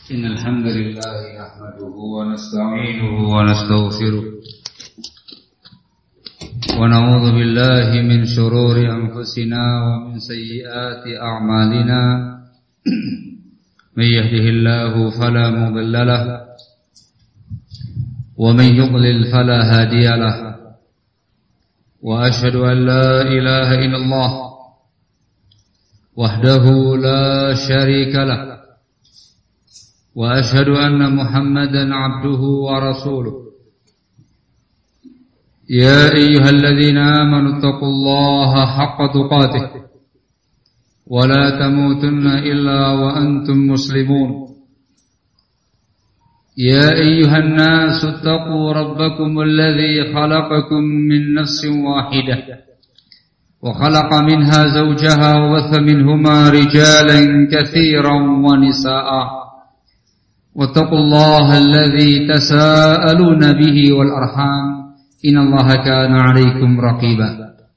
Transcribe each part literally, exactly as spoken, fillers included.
إن الحمد لله نحمده ونستعينه ونستغفره ونعوذ بالله من شرور أنفسنا ومن سيئات أعمالنا من يهده الله فلا مضل له ومن يضلل فلا هادي له وأشهد أن لا إله إلا الله وحده لا شريك له وأشهد أن محمدا عبده ورسوله يا أيها الذين آمنوا اتقوا الله حق تقاته ولا تموتن إلا وأنتم مسلمون يا أيها الناس اتقوا ربكم الذي خلقكم من نفس واحدة وخلق منها زوجها وبث منهما رجالا كثيرا ونساء واتقوا الله الذي تساءلون به والأرحام إن الله كان عليكم رقيبا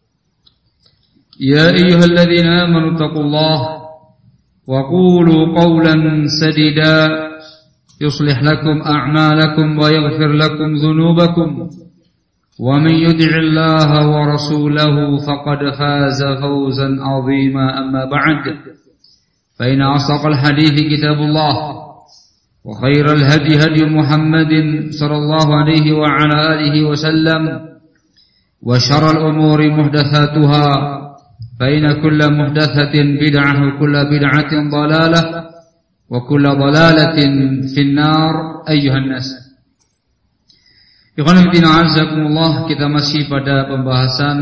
يا أيها الذين آمنوا اتقوا الله وقولوا قولا سديدا يصلح لكم أعمالكم ويغفر لكم ذنوبكم ومن يدع الله ورسوله فقد فاز فوزا عظيما أما بعد فإن أصدق الحديث كتاب الله وخير الهدي هدي محمد صلى الله عليه وعلى آله وسلم وشر الأمور محدثاتها فإن كل محدثة بدعة وكل بدعة ضلالة وكل ضلالة في النار أيها الناس. Ikhwan fillah azakumullah, kita masih pada pembahasan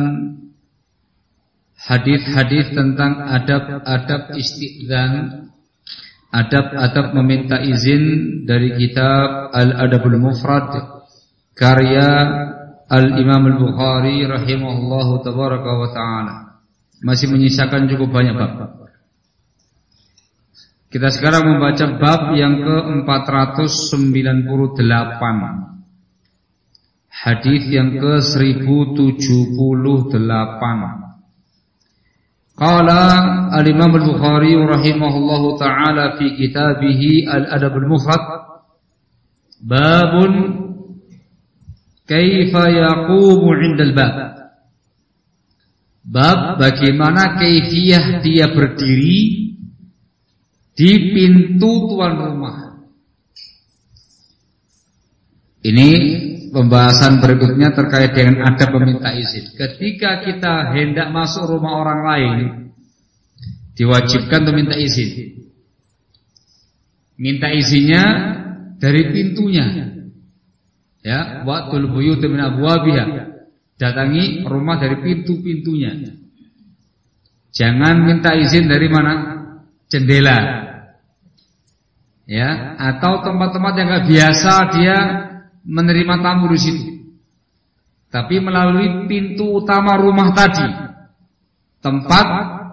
hadis-hadis tentang adab-adab istidzan, adab-adab meminta izin dari kitab Al-Adabul Mufrad karya Al-Imam Al-Bukhari rahimahullahu tabaraka wa ta'ala. Masih menyisakan cukup banyak bab. Kita sekarang membaca bab yang ke empat ratus sembilan puluh delapan, hadis yang ke seribu tujuh puluh delapan. Qala al-Imam al-Bukhari rahimahullahu ta'ala fi kitabihi al-Adab al-Mufrad babun kaifa yaqumu 'inda al-bab. Bab bagaimana kaifiyah dia berdiri di pintu tuan rumah. Ini pembahasan berikutnya terkait dengan adab meminta izin. Ketika kita hendak masuk rumah orang lain, diwajibkan untuk minta izin. Minta izinnya dari pintunya. Ya, wa'tul buyut min abwabiha. Datangi rumah dari pintu-pintunya. Jangan minta izin dari mana? Jendela. Ya, atau tempat-tempat yang enggak biasa dia menerima tamu di situ, tapi melalui pintu utama rumah tadi, tempat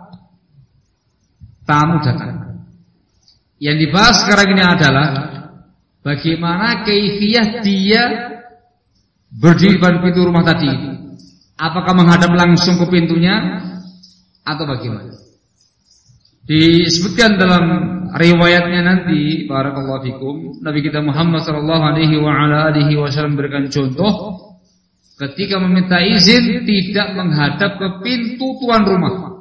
tamu datang. Yang dibahas sekarang ini adalah bagaimana kaifiyah dia berdiri pada pintu rumah tadi. Apakah menghadap langsung ke pintunya atau bagaimana? Disebutkan dalam riwayatnya nanti, barakallahu fikum, Nabi kita Muhammad sallallahu alaihi wa ala alihi wasallam berikan contoh ketika meminta izin tidak menghadap ke pintu tuan rumah,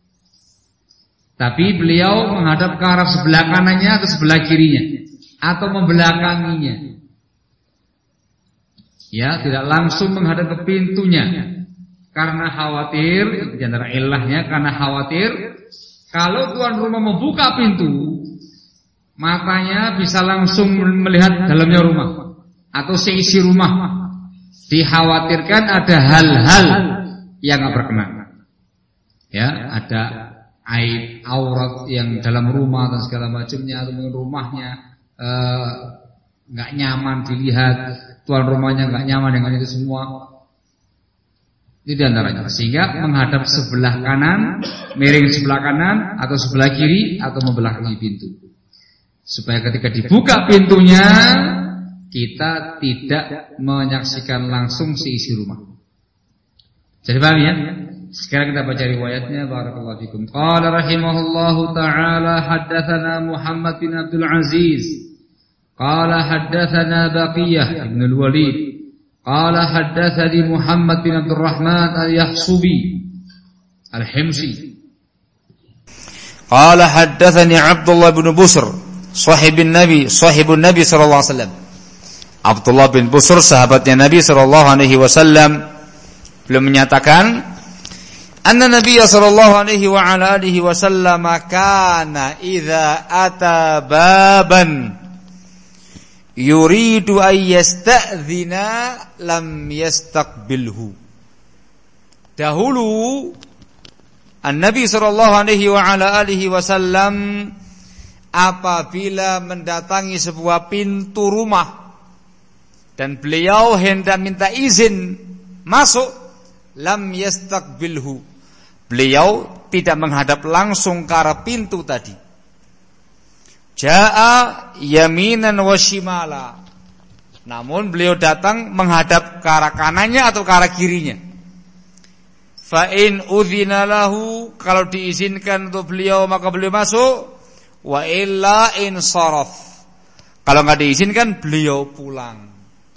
tapi beliau menghadap ke arah sebelah kanannya atau sebelah kirinya atau membelakanginya. Ya, tidak langsung menghadap ke pintunya karena khawatir, di antara ilahnya karena khawatir kalau tuan rumah membuka pintu, matanya bisa langsung melihat dalamnya rumah atau seisi rumah. Dikhawatirkan ada hal-hal yang tidak berkenan. Ya, ada aib aurat yang dalam rumah dan segala macamnya, atau mungkin rumahnya enggak eh, nyaman dilihat, tuan rumahnya enggak nyaman dengan itu semua. Itu di antaranya. Sehingga menghadap sebelah kanan, miring sebelah kanan atau sebelah kiri atau membelakangi pintu. Supaya ketika dibuka pintunya kita tidak menyaksikan langsung seisi rumah. Jadi paham ya? Sekarang kita baca riwayatnya. Barakallahu fikum. Qala rahimahullahu ta'ala haddatsana Muhammad bin Abdul Aziz qala haddatsana Baqiyah ibn al-Walid qala haddatsani Muhammad bin Abdurrahman al-Yahsubi al-Himsi qala haddatsani Abdullah bin Busr sahibin Nabi sahibun Nabi sallallahu alaihi wasallam. Abdullah bin Busr sahabatnya Nabi sallallahu alaihi wasallam beliau menyatakan anna Nabi sallallahu alaihi wa ala alihi wasallam kana idza ata baban yuridu ay yasta'dzina lam yastaqbilhu. Dahulu An-Nabi sallallahu alaihi wa ala alihi wasallam apabila mendatangi sebuah pintu rumah dan beliau hendak minta izin masuk, lam yastaqbilhu, beliau tidak menghadap langsung ke arah pintu tadi. Ja'a yaminan wa shimala, namun beliau datang menghadap ke arah kanannya atau ke arah kirinya. Fa in udzina lahu, kalau diizinkan untuk beliau maka beliau masuk. Wa illa in saraf, kalau enggak diizinkan beliau pulang.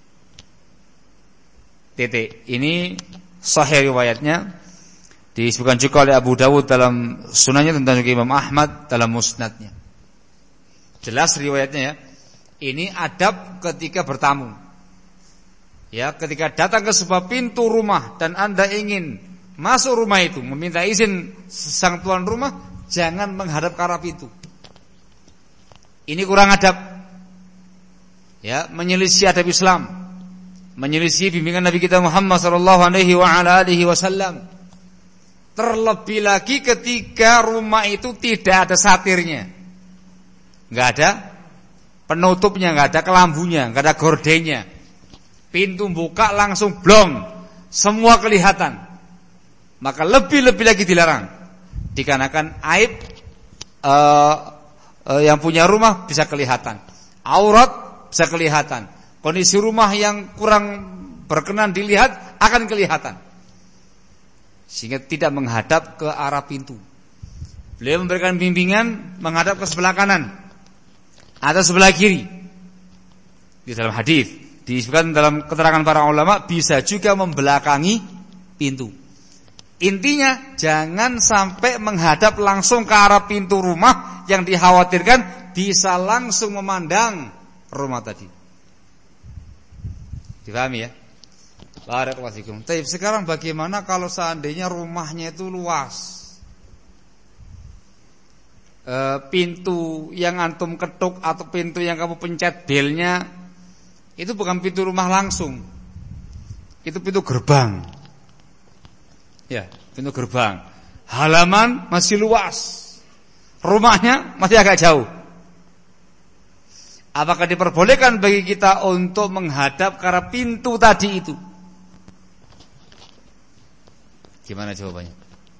Titik. Ini sahih riwayatnya, disebutkan juga oleh Abu Dawud dalam sunannya, tentang juga Imam Ahmad dalam musnadnya. Jelas riwayatnya ya. Ini adab ketika bertamu. Ya, ketika datang ke sebuah pintu rumah dan Anda ingin masuk rumah itu, meminta izin sang tuan rumah, jangan menghadap ke arah pintu. Ini kurang adab. Ya, menyelisih adab Islam, menyelisih bimbingan Nabi kita Muhammad sallallahu alaihi wa ala alihi wasallam. Terlebih lagi ketika rumah itu tidak ada satirnya, enggak ada penutupnya, enggak ada kelambunya, enggak ada gordennya. Pintu buka langsung blong, semua kelihatan. Maka lebih-lebih lagi dilarang. Dikarenakan aib uh, uh, yang punya rumah bisa kelihatan, aurat bisa kelihatan, kondisi rumah yang kurang berkenan dilihat akan kelihatan. Sehingga tidak menghadap ke arah pintu. Beliau memberikan bimbingan menghadap ke sebelah kanan atau sebelah kiri. Di dalam hadis disebutkan dalam keterangan para ulama bisa juga membelakangi pintu. Intinya jangan sampai menghadap langsung ke arah pintu rumah yang dikhawatirkan bisa langsung memandang rumah tadi. Dipahami ya? Barakallahu fikum. Tapi sekarang bagaimana kalau seandainya rumahnya itu luas, e, pintu yang antum ketuk atau pintu yang kamu pencet belnya itu bukan pintu rumah langsung, itu pintu gerbang. Ya, pintu gerbang. Halaman masih luas, rumahnya masih agak jauh. Apakah diperbolehkan bagi kita untuk menghadap ke arah pintu tadi itu? Gimana jawabannya?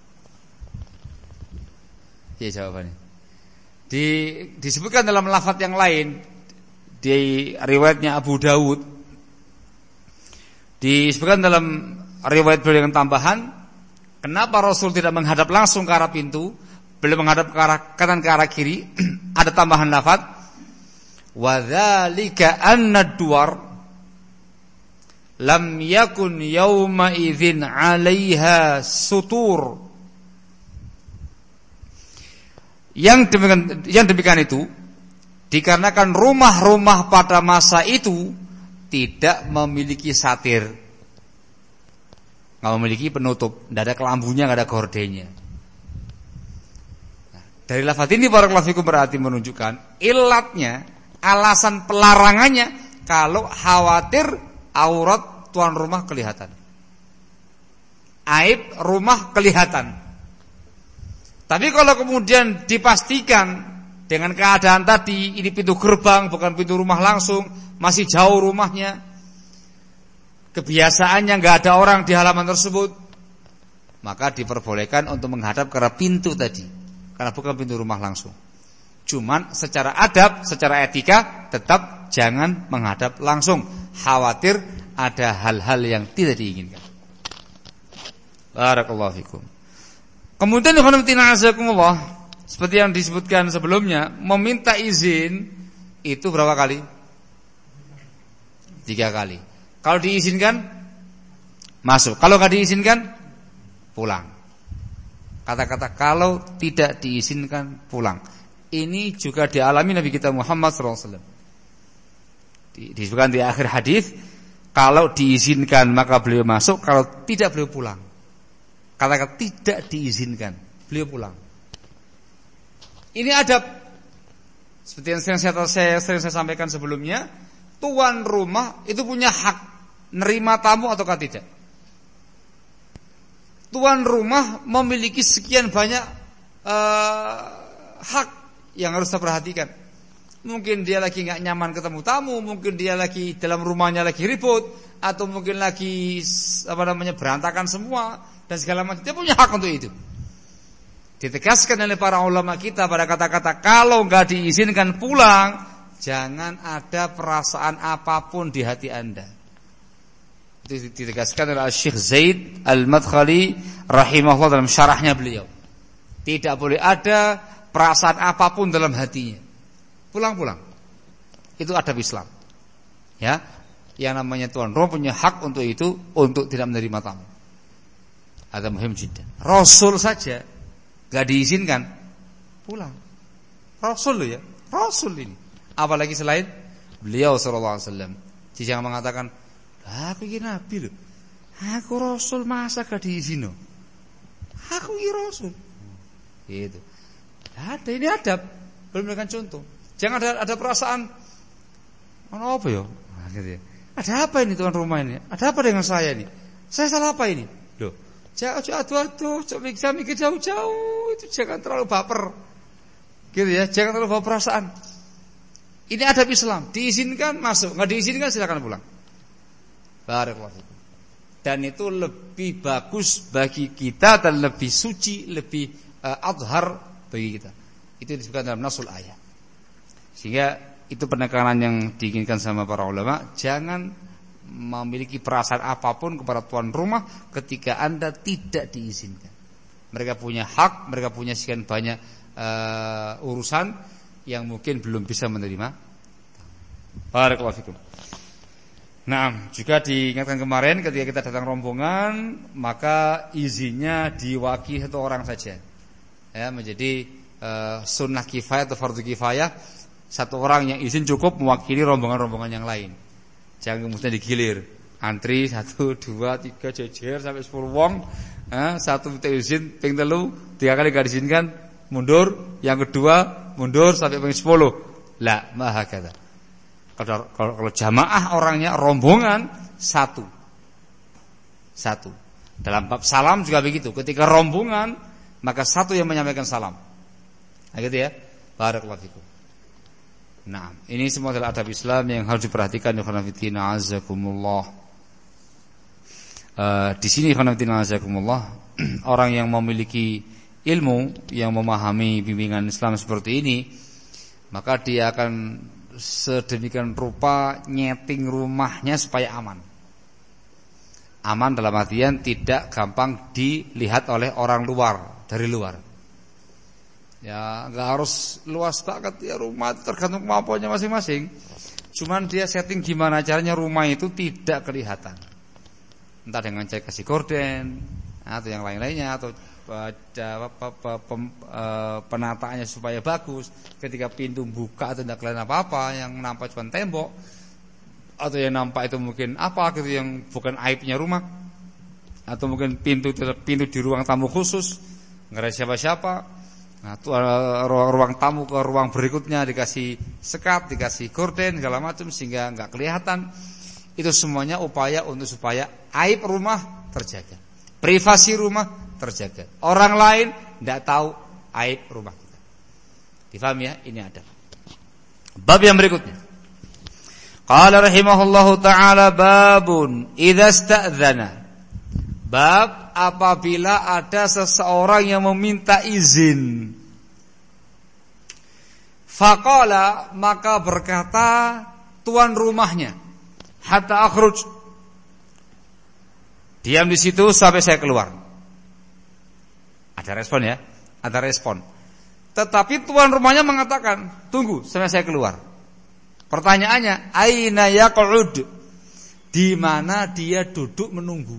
Ya, jawabannya di, disebutkan dalam lafaz yang lain di riwayatnya Abu Dawud, disebutkan dalam riwayat beliau dengan tambahan, kenapa Rasul tidak menghadap langsung ke arah pintu, beliau menghadap ke arah kanan ke arah kiri. Ada tambahan lafaz, wa dzalika anna duwar lam yakun yauma idzin 'alaiha sutur. Yang demikian, yang demikian itu dikarenakan rumah-rumah pada masa itu tidak memiliki satir, nggak memiliki penutup, tidak ada kelambunya, nggak ada gordennya. Nah, dari lafaz ini barakallahu fikum berarti menunjukkan ilatnya, alasan pelarangannya kalau khawatir aurat tuan rumah kelihatan, aib rumah kelihatan. Tapi kalau kemudian dipastikan dengan keadaan tadi, ini pintu gerbang bukan pintu rumah langsung, masih jauh rumahnya, kebiasaannya nggak ada orang di halaman tersebut, maka diperbolehkan untuk menghadap ke arah pintu tadi, karena bukan pintu rumah langsung. Cuman secara adab, secara etika tetap jangan menghadap langsung, khawatir ada hal-hal yang tidak diinginkan. Barakallahu fikum. Kemudian seperti yang disebutkan sebelumnya, meminta izin itu berapa kali? tiga kali. Kalau diizinkan masuk, kalau nggak diizinkan pulang. Kata-kata kalau tidak diizinkan pulang. Ini juga dialami Nabi kita Muhammad shallallahu alaihi wasallam. Disebutkan di akhir hadis, kalau diizinkan maka beliau masuk, kalau tidak beliau pulang. Kata-kata tidak diizinkan, beliau pulang. Ini adab. Seperti yang sering saya, saya, sering saya sampaikan sebelumnya, tuan rumah itu punya hak nerima tamu ataukah tidak. Tuan rumah memiliki sekian banyak uh, hak yang harus kita perhatikan. Mungkin dia lagi nggak nyaman ketemu tamu, mungkin dia lagi dalam rumahnya lagi ribut, atau mungkin lagi apa namanya berantakan semua dan segala macam. Dia punya hak untuk itu. Ditegaskan oleh para ulama kita pada kata-kata kalau nggak diizinkan pulang, jangan ada perasaan apapun di hati Anda. Itu ditegaskan oleh Syekh Zaid Al-Madkhali rahimahullah dalam syarahnya beliau. Tidak boleh ada perasaan apapun dalam hatinya. Pulang-pulang. Itu adab Islam. Ya, yang namanya tuan rumah punya hak untuk itu, untuk tidak menerima tamu. Ada muhim jiddan. Rasul saja enggak diizinkan pulang. Rasul loh ya, Rasul ini. Apalagi selain beliau sallallahu alaihi wasallam. Dia yang mengatakan, aku ini nabi loh. Aku rasul masa gak diizin loh. Aku ini rasul. Gitu. Ada ini adab. Belum memberikan contoh. Jangan ada ada perasaan mana apa ya? Nah, gitu ya. Ada apa ini tuan rumah ini? Ada apa dengan saya ini? Saya salah apa ini? Loh. Jangan aduh-aduh, coba bisa mikir jauh-jauh. Itu jangan terlalu baper. Gitu ya, jangan terlalu bawa perasaan. Ini adab Islam. Diizinkan masuk, enggak diizinkan silakan pulang. Barakallahu. Dan itu lebih bagus bagi kita dan lebih suci, lebih uh, adhar bagi kita. Itu disebutkan dalam nasul ayat. Sehingga itu penekanan yang diinginkan sama para ulama, jangan memiliki perasaan apapun kepada tuan rumah ketika Anda tidak diizinkan. Mereka punya hak, mereka punya sekian banyak uh, urusan yang mungkin belum bisa menerima. Barakallahu fikum. Nah, juga diingatkan kemarin ketika kita datang rombongan, maka izinnya diwakili satu orang saja. Ya, menjadi uh, sunnah kifayah atau fardu kifayah. Satu orang yang izin cukup mewakili rombongan-rombongan yang lain. Jangan kemudian digilir. Antri satu, dua, tiga jejer sampai sepuluh wong. Eh, satu minta izin, ping telu, tiga kali gak diizinkan, mundur. Yang kedua mundur sampai ping sepuluh. La, maha kata. Kalau, kalau, kalau jamaah orangnya rombongan satu, satu. Dalam bab salam juga begitu. Ketika rombongan maka satu yang menyampaikan salam. Nah, gitu ya. Barakallahu fikum. Nah, ini semua adalah adab Islam yang harus diperhatikan. Ikhwanafitina azakumullah. Uh, di sini ikhwanafitina azakumullah, orang yang memiliki ilmu, yang memahami bimbingan Islam seperti ini, maka dia akan sedemikian rupa nyeting rumahnya supaya aman. Aman dalam artian tidak gampang dilihat oleh orang luar, dari luar. Ya, nggak harus luas banget ya rumah, tergantung kemampuannya masing-masing. Cuman dia setting gimana caranya rumah itu tidak kelihatan. Entah dengan cek kasih gorden atau yang lain-lainnya, atau penataannya supaya bagus. Ketika pintu buka atau tidak kelihatan apa-apa, yang nampak cuma tembok, atau yang nampak itu mungkin apa gitu yang bukan aibnya rumah, atau mungkin pintu pintu di ruang tamu khusus nggak ada siapa-siapa. Nah, tuh, uh, ruang, ruang tamu ke ruang berikutnya dikasih sekat, dikasih gorden segala macam sehingga nggak kelihatan. Itu semuanya upaya untuk supaya aib rumah terjaga, privasi rumah terjaga, orang lain tidak tahu aib rumah kita. Difahami ya? Ini ada. Bab yang berikutnya. Qala rahimahullahu taala babun idza sta'dzana. Bab apabila ada seseorang yang meminta izin. Faqala, maka berkata tuan rumahnya, hatta akhruj. Diam di situ sampai saya keluar. Ada respon ya? Ada respon. Tetapi tuan rumahnya mengatakan, tunggu sampai saya keluar. Pertanyaannya, aina yaq'ud? di mana dia duduk menunggu.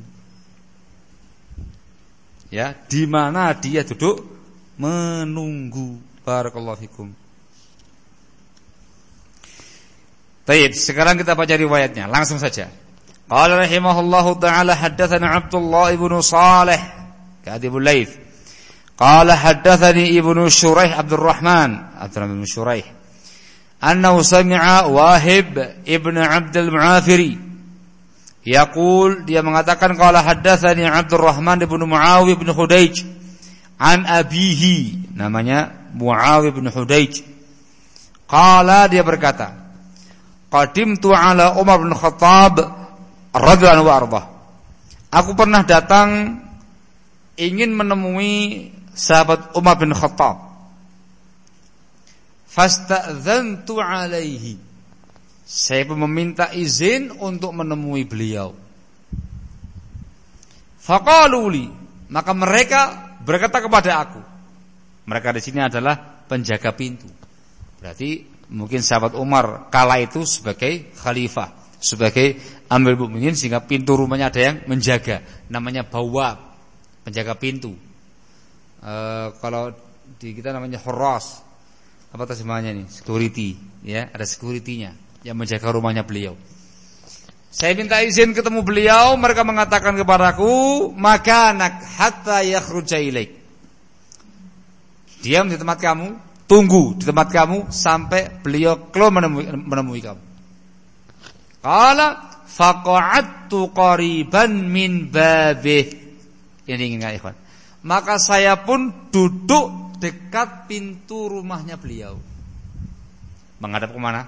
Ya, di mana dia duduk menunggu. Barakallahu fikum. Baik, sekarang kita baca riwayatnya langsung saja. Qala rahimahullahu ta'ala haddatsana Abdullah ibn Salih Kadibul Laits. Qala haddatsani ibnu Shuraih Abdurrahman Abdurrahman ibn Shuraih annahu sami'a Wahib ibn Abdul Mu'afiri yaqul, dia mengatakan qala haddatsani Abdurrahman ibn Muawiyah ibn Hudaij an abihi, namanya Muawiyah ibn Hudaij. Qala, dia berkata, qadimtu ala Umar bin Khattab radhiyallahu anhu. Aku pernah datang ingin menemui sahabat Umar bin Khattab. Fasta'dzantu alaihi. Saya pun meminta izin untuk menemui beliau. Faqaluli, maka mereka berkata kepada aku. Mereka di sini adalah penjaga pintu. Berarti mungkin sahabat Umar kala itu sebagai khalifah, sebagai amirul mukminin, sehingga pintu rumahnya ada yang menjaga, namanya bawab, penjaga pintu. E, kalau di kita namanya hurras, apa terjemahannya nih? Security, ya, ada security-nya yang menjaga rumahnya beliau. Saya minta izin ketemu beliau, mereka mengatakan kepadaku, makanak hatta yakhruja ilaik. Diam di tempat kamu, tunggu di tempat kamu sampai beliau keluar menemui, menemui kamu. Qala faqa'adtu qariban min babih. Ini inginkan ikhwan. Maka saya pun duduk dekat pintu rumahnya beliau. Menghadap kemana?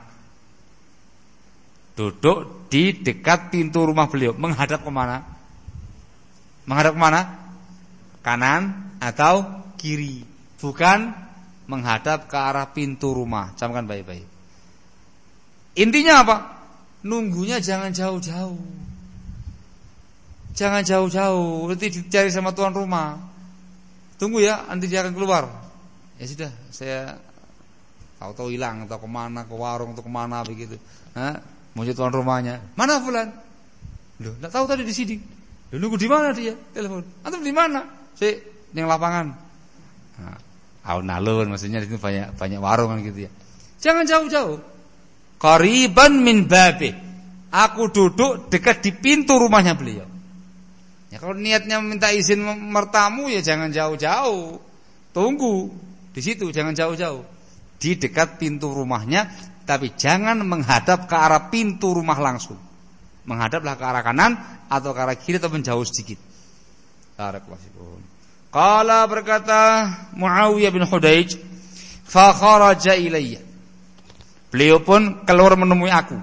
Duduk di dekat pintu rumah beliau. Menghadap kemana? Menghadap kemana? Kanan atau kiri? Bukan menghadap ke arah pintu rumah. Camkan baik-baik. Intinya apa? Nunggunya jangan jauh-jauh. Jangan jauh-jauh. Nanti dicari sama tuan rumah. Tunggu ya, nanti dia akan keluar. Ya sudah, saya tahu-tahu hilang, atau kemana, ke warung atau kemana begitu. Hah? Muncul tuan rumahnya. Mana fulan? Loh, enggak tahu tadi di sini. Loh, nunggu di mana dia? Telepon. Antum di mana? Saya di lapangan. Nah, alun-alun, maksudnya di situ banyak banyak warung kan gitu ya. Jangan jauh-jauh. Qariban min babi. Aku duduk dekat di pintu rumahnya beliau. Ya kalau niatnya minta izin mertamu ya jangan jauh-jauh. Tunggu di situ, jangan jauh-jauh. Di dekat pintu rumahnya, tapi jangan menghadap ke arah pintu rumah langsung. Menghadaplah ke arah kanan atau ke arah kiri atau menjauh sedikit. Barakallahu. Qala, berkata Muawiyah bin Hudaij, fa kharaja ilayya. Beliau pun keluar menemui aku.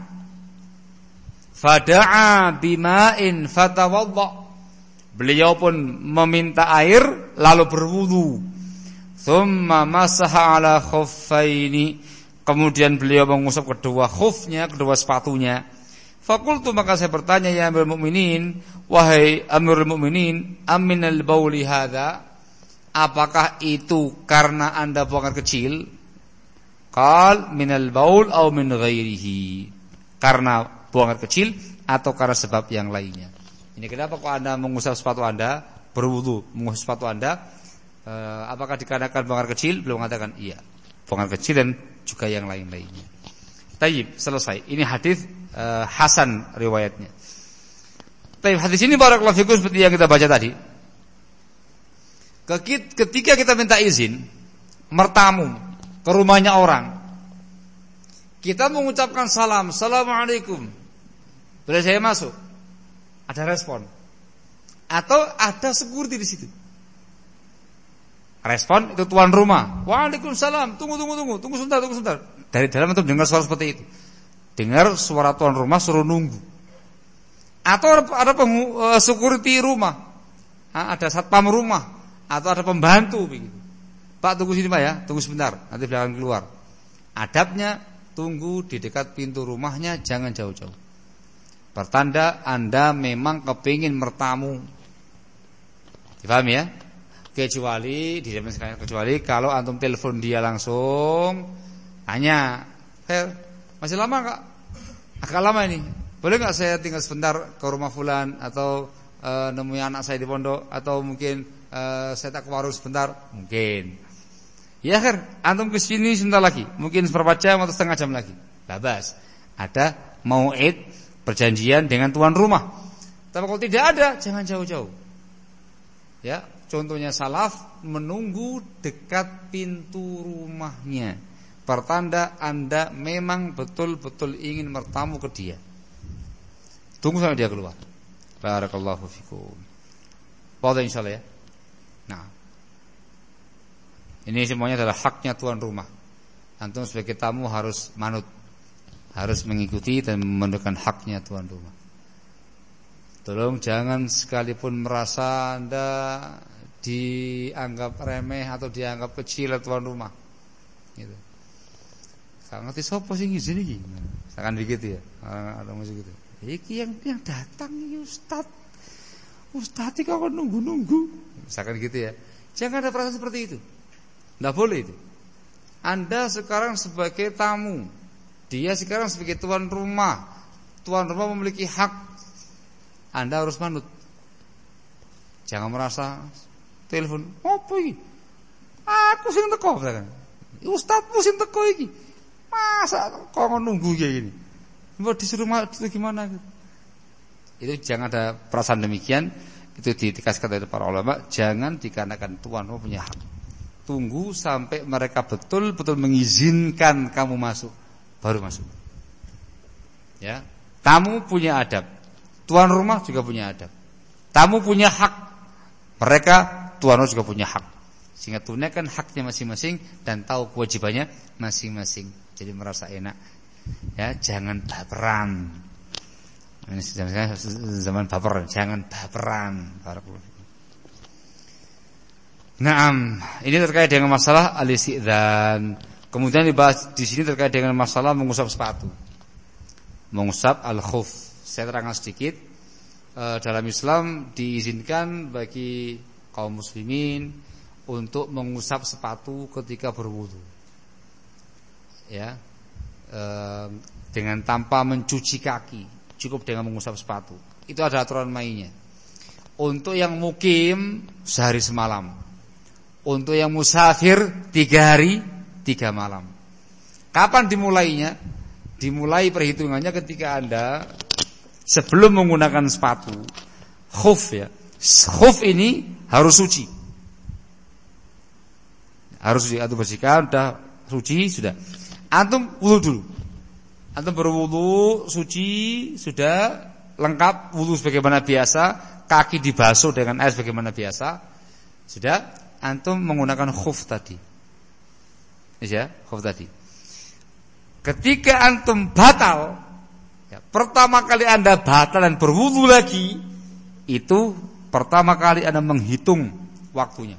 Fada'a bima'in fatawadda. Beliau pun meminta air lalu berwudu. Thumma masaha ala khuffaini. Kemudian beliau mengusap kedua khufnya, kedua sepatunya. Fakultu, maka saya bertanya, ya Amirul Mukminin, wahai Amirul Mukminin, aminal bauli hadza, apakah itu karena Anda buang air kecil? Qal minal baul au min ghairihi, karena buang air kecil atau karena sebab yang lainnya. Ini kenapa kok Anda mengusap sepatu Anda, berwudu mengusap sepatu Anda, e, apakah dikarenakan buang air kecil? Beliau mengatakan iya, buang air kecil dan juga yang lain-lainnya. Tayyib, selesai. Ini hadis uh, hasan riwayatnya. Tayyib, hadis ini barakallahu fikum seperti yang kita baca tadi. Ketika kita minta izin mertamu ke rumahnya orang, kita mengucapkan salam, assalamualaikum, boleh saya masuk? Ada respon, atau ada security di situ. Respon itu tuan rumah, waalaikumsalam, tunggu tunggu tunggu, tunggu sebentar, tunggu sebentar. Dari dalam itu dengar suara seperti itu. Dengar suara tuan rumah suruh nunggu. Atau ada pengu, uh, security rumah, ha, ada satpam rumah, atau ada pembantu begitu. Pak, tunggu sini Pak ya, tunggu sebentar, nanti beliau akan keluar. Adabnya tunggu di dekat pintu rumahnya, jangan jauh-jauh. Pertanda Anda memang kepingin mertamu. Dipahami ya? Kecuali di zaman sekarang, kecuali kalau antum telepon dia langsung, tanya, "Her, masih lama Kak?" Agak lama ini. boleh nggak saya tinggal sebentar ke rumah fulan, atau e, nemui anak saya di pondok, atau mungkin e, saya tak ke warung sebentar, mungkin. Ya akhir, antum ke sini sebentar lagi, mungkin seberapa jam atau setengah jam lagi. Babas. Ada mau'id, perjanjian dengan tuan rumah. Tapi kalau tidak ada, jangan jauh-jauh. Ya, contohnya salaf menunggu dekat pintu rumahnya. Pertanda Anda memang betul-betul ingin bertamu ke dia. Tunggu sampai dia keluar. Barakallahu fikum. Pada insyaallah ya. Nah, ini semuanya adalah haknya tuan rumah. Antum sebagai tamu harus manut, harus mengikuti dan memenuhi haknya tuan rumah. Tolong jangan sekalipun merasa Anda dianggap remeh atau dianggap kecil oleh tuan rumah. Gitu. Saya ngerti sapa sing izin iki. Misalkan begitu ya. Orang-orang masih gitu. Iki yang yang datang iki Ustaz. Ustaz iki kok nunggu-nunggu. Misalkan gitu ya. Jangan ada perasaan seperti itu. Tidak boleh itu. Anda sekarang sebagai tamu, dia sekarang sebagai tuan rumah. Tuan rumah memiliki hak. Anda harus manut. Jangan merasa telepon, "Apa iki? Aku sing teko." Ustazmu sing teko iki. Masa kok nunggu kayak gini? Mau disuruh itu gimana? Itu jangan ada perasaan demikian. Itu ditegaskan dari para ulama. Jangan dikarenakan tuan rumah punya hak. Tunggu sampai mereka betul-betul mengizinkan kamu masuk, baru masuk. Ya, tamu punya adab, tuan rumah juga punya adab. Tamu punya hak, mereka tuan rumah juga punya hak. Sehingga tunaikan haknya masing-masing dan tahu kewajibannya masing-masing. Jadi merasa enak. Ya, jangan baperan. Ini zaman zaman baper, jangan baperan. Barakallahu. Naam, ini terkait dengan masalah al-istidzan. Kemudian dibahas di sini terkait dengan masalah mengusap sepatu. Mengusap al-khuf. Saya terangkan sedikit. E, dalam Islam diizinkan bagi kaum muslimin untuk mengusap sepatu ketika berwudu. Ya. E, dengan tanpa mencuci kaki, cukup dengan mengusap sepatu. Itu ada aturan mainnya. Untuk yang mukim sehari semalam. Untuk yang musafir tiga hari tiga malam. Kapan dimulainya? Dimulai perhitungannya ketika Anda sebelum menggunakan sepatu khuf ya. Khuf ini harus suci. Harus suci. Antum bersihkan, sudah suci sudah. Antum wudu dulu. Antum berwudu suci sudah lengkap, wudu sebagaimana biasa, kaki dibasuh dengan air sebagaimana biasa. Sudah. Antum menggunakan khuf tadi. Ya, khuf tadi. Ketika antum batal, ya, pertama kali Anda batal dan berwudu lagi, itu pertama kali Anda menghitung waktunya.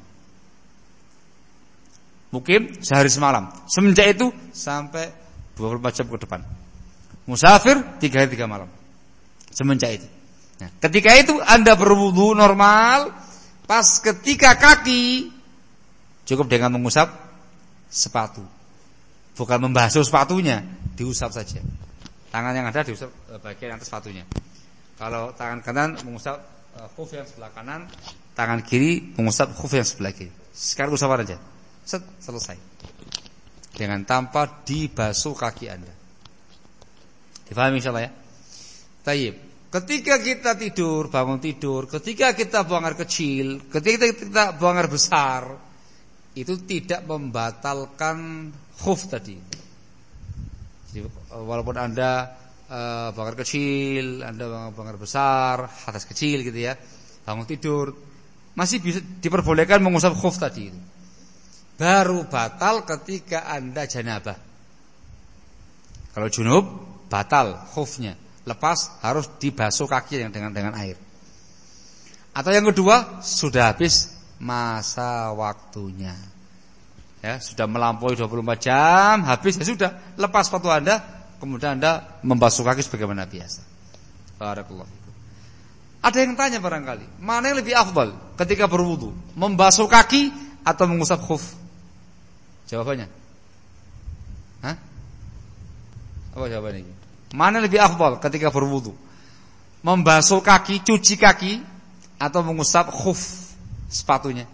Mungkin sehari semalam. Semenjak itu sampai dua puluh empat jam ke depan. Musafir tiga hari tiga malam. Semenjak itu. Nah, ketika itu Anda berwudu normal, pas ketika kaki cukup dengan mengusap sepatu. Bukan membasuh sepatunya, diusap saja. Tangan yang ada diusap bagian atas sepatunya. Kalau tangan kanan mengusap khuf yang sebelah kanan, tangan kiri mengusap khuf yang sebelah kiri. Sekarang usapan aja. Set, selesai. Dengan tanpa dibasuh kaki Anda. Difahami insyaallah ya? Tayyib. Ketika kita tidur, bangun tidur, ketika kita buang air kecil, ketika kita buang air besar, itu tidak membatalkan khuf tadi. Jadi, walaupun Anda e, buang air kecil, Anda buang air besar, hadas kecil gitu ya, bangun tidur, masih bisa diperbolehkan mengusap khuf tadi. Baru batal ketika Anda janabah. Kalau junub, batal khufnya. Lepas harus dibasuh kaki yang dengan dengan air. Atau yang kedua, sudah habis masa waktunya. Ya, sudah melampaui dua puluh empat jam, habis ya sudah, lepas sepatu Anda, kemudian Anda membasuh kaki sebagaimana biasa. Barakallahu fikum. Ada yang tanya barangkali, mana yang lebih afdal ketika berwudu, membasuh kaki atau mengusap khuf? Jawabannya? Hah? Apa jawabannya ini? Mana lebih afdal ketika berwudu? Membasuh kaki, cuci kaki, atau mengusap khuf sepatunya?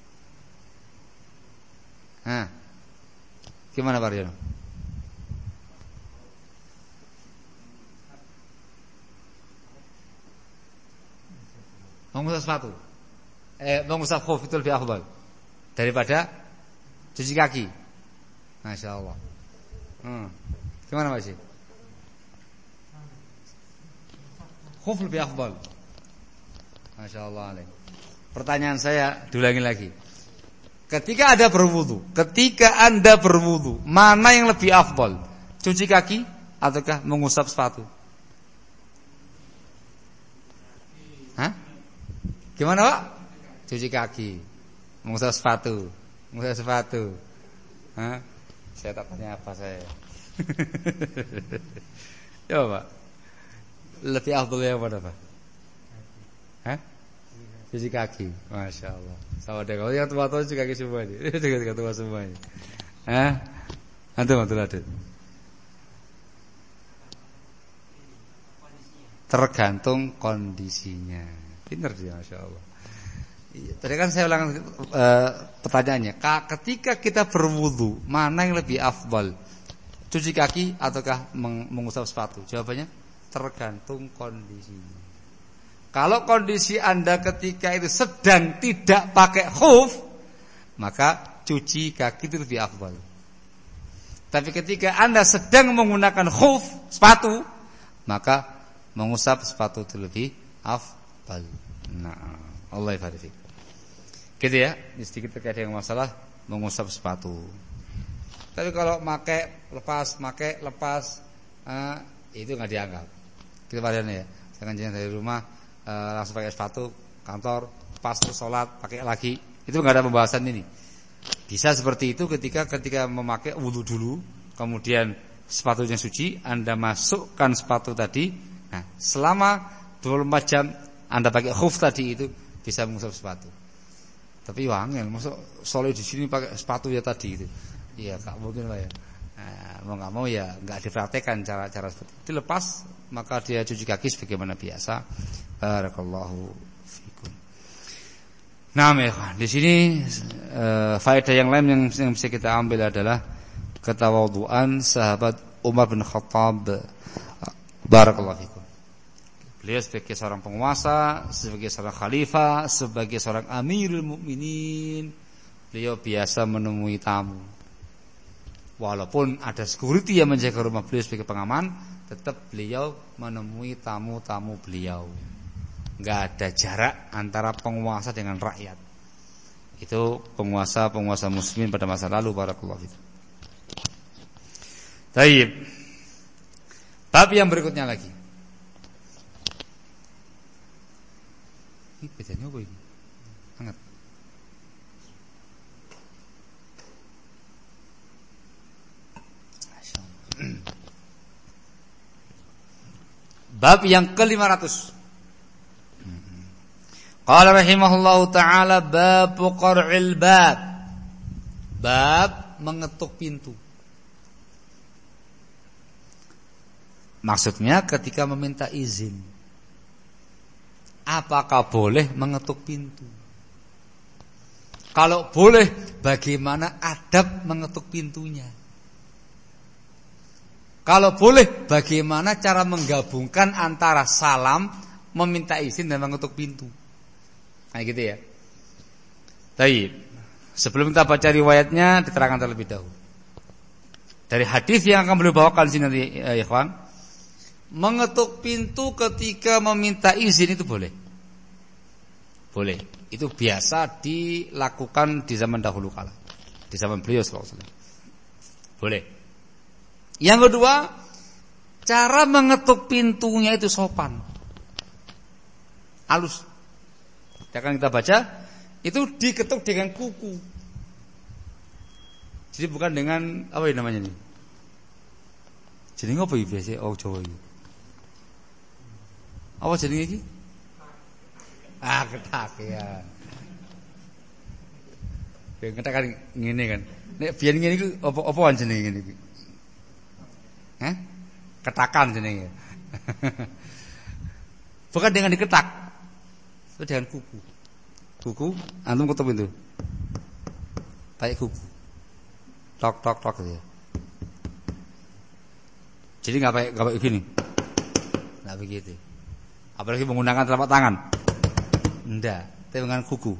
Nah, gimana Pak Riono? Mengusap sepatu, eh, mengusap khuf itu lebih afdal daripada cuci kaki. Masya Allah. Hmm. Gimana Pak Syekh? Khuf lebih afdal. Masya Allah alaih. Pertanyaan saya diulangi lagi. Ketika Anda berwudu, ketika Anda berwudu, mana yang lebih afdal? Cuci kaki ataukah mengusap sepatu? Hah? Gimana Pak? Cuci kaki, mengusap sepatu, mengusap sepatu. Hah? Saya tak tanya apa saya. Ya Pak. Lebih afdal yang mana Pak? Hah? Cuci kaki, Masya Allah. Sama deh, kalau yang tua-tua cuci kaki semua ini. Cuci tua semua ini. Hah? Antum betul ada. Tergantung kondisinya. Benar dia, Masya Allah. Tadi kan saya ulang uh, pertanyaannya. Ketika kita berwudu, mana yang lebih afdal? Cuci kaki ataukah mengusap sepatu? Jawabannya tergantung kondisinya. Kalau kondisi Anda ketika itu sedang tidak pakai khuf, maka cuci kaki itu lebih afdal. Tapi ketika Anda sedang menggunakan khuf, sepatu, maka mengusap sepatu itu lebih afdal. Nah, Allah yabarik. Gitu ya, ini sedikit terkait dengan masalah mengusap sepatu. Tapi kalau pakai lepas, pakai lepas, eh, itu nggak dianggap. Kita variannya ya. Saya kan jalan dari rumah, eh, langsung pakai sepatu, kantor, pas sholat, pakai lagi. Itu nggak ada pembahasan ini. Bisa seperti itu ketika ketika memakai wudu dulu, kemudian sepatunya suci, Anda masukkan sepatu tadi. Nah, selama dua puluh empat jam Anda pakai khuf tadi itu bisa mengusap sepatu. Tapi wangel, masuk soleh di sini pakai sepatu ya tadi itu. Iya, tak mungkin lah ya. Nah, mau nggak mau ya nggak dipraktekkan cara-cara seperti itu. Dilepas maka dia cuci kaki sebagaimana biasa. Barakallahu fikum. Nah, ya, di sini uh, faedah yang lain yang, yang bisa kita ambil adalah ketawaduan sahabat Umar bin Khattab. Barakallahu fikum. Beliau sebagai seorang penguasa, sebagai seorang khalifah, sebagai seorang amirul mukminin, beliau biasa menemui tamu. Walaupun ada security yang menjaga rumah beliau sebagai pengaman, tetap beliau menemui tamu-tamu beliau. Enggak ada jarak antara penguasa dengan rakyat. Itu penguasa-penguasa muslimin pada masa lalu. Barakallahu fikum. Baik. Bab yang berikutnya lagi. Ini bedanya apa ini? Hangat. Bab yang ke lima ratus. Qala rahimahullahu ta'ala bab qar'il bab. Bab mengetuk pintu. Maksudnya ketika meminta izin, apakah boleh mengetuk pintu? Kalau boleh, bagaimana adab mengetuk pintunya? Kalau boleh, bagaimana cara menggabungkan antara salam, meminta izin dan mengetuk pintu? Nah gitu ya. Baik. Sebelum kita baca riwayatnya, diterangkan terlebih dahulu. Dari hadis yang akan beliau bawakan sini nanti, ya ikhwan, mengetuk pintu ketika meminta izin itu boleh. Boleh. Itu biasa dilakukan di zaman dahulu kala. Di zaman beliau sallallahu alaihi wasallam. Boleh. Yang kedua, cara mengetuk pintunya itu sopan. Halus. Akan kita baca, itu diketuk dengan kuku. Jadi bukan dengan apa ini namanya ini? Jadi apa ini biasa oh Jawa ini? Apa jadi ini? Ah, ketak ya. Ketak kan ngene kan. Nek biyen ngene iku apa-apaan jenenge ngene iki? Hah? Ketakan jenenge. Bukan dengan diketak. Itu dengan kuku. Kuku, antum ketuk pintu. Pakai kuku. Tok tok tok gitu. Jadi enggak pakai enggak pakai gini. Enggak begitu. Apalagi menggunakan telapak tangan. Enggak, tapi dengan kuku.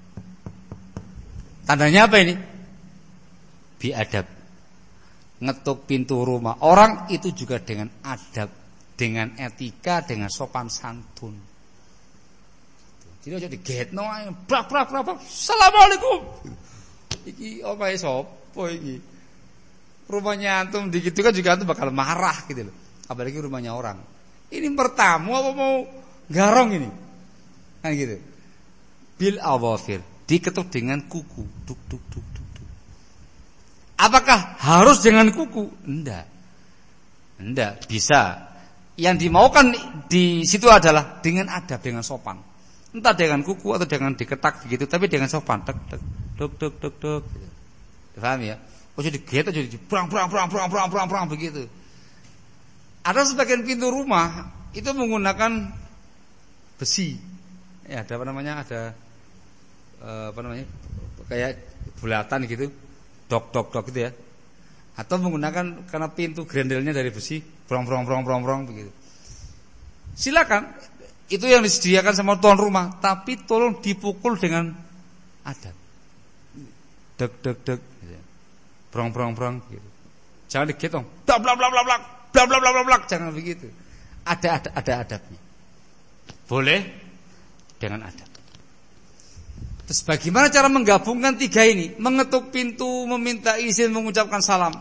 Tandanya apa ini? Biadab. Ngetuk pintu rumah orang itu juga dengan adab, dengan etika, dengan sopan santun. Jadi aja digetno ae, brak brak brak. Assalamualaikum. Iki omahe sapa iki? Rumahnya antum digitu kan juga antum bakal marah gitu loh. Apalagi rumahnya orang. Ini bertamu apa mau garong ini? Kan gitu. Bil awafir, diketuk dengan kuku. Duk duk duk duk duk. Apakah harus dengan kuku? Enggak. Enggak, bisa. Yang dimaukan di situ adalah dengan adab, dengan sopan. Entah dengan kuku atau dengan diketak begitu, tapi dengan sopan. Tek tek duk duk duk duk. Paham ya? Oh jadi gitu jadi brang brang brang brang brang brang brang begitu. Ada sebagian pintu rumah itu menggunakan besi. Ya, ada apa namanya? Ada eh, apa namanya? Kayak bulatan gitu. Dok dok dok gitu ya. Atau menggunakan karena pintu grendelnya dari besi, brong brong brong brong brong begitu. Silakan. Itu yang disediakan sama tuan rumah, tapi tolong dipukul dengan adab. Dek dek dek gitu. Brong brong brong gitu. Jangan digetong. Bla bla bla bla bla bla bla bla bla, jangan begitu. Ada ada ada adabnya. Boleh dengan adab. Terus bagaimana cara menggabungkan tiga ini? Mengetuk pintu, meminta izin, mengucapkan salam.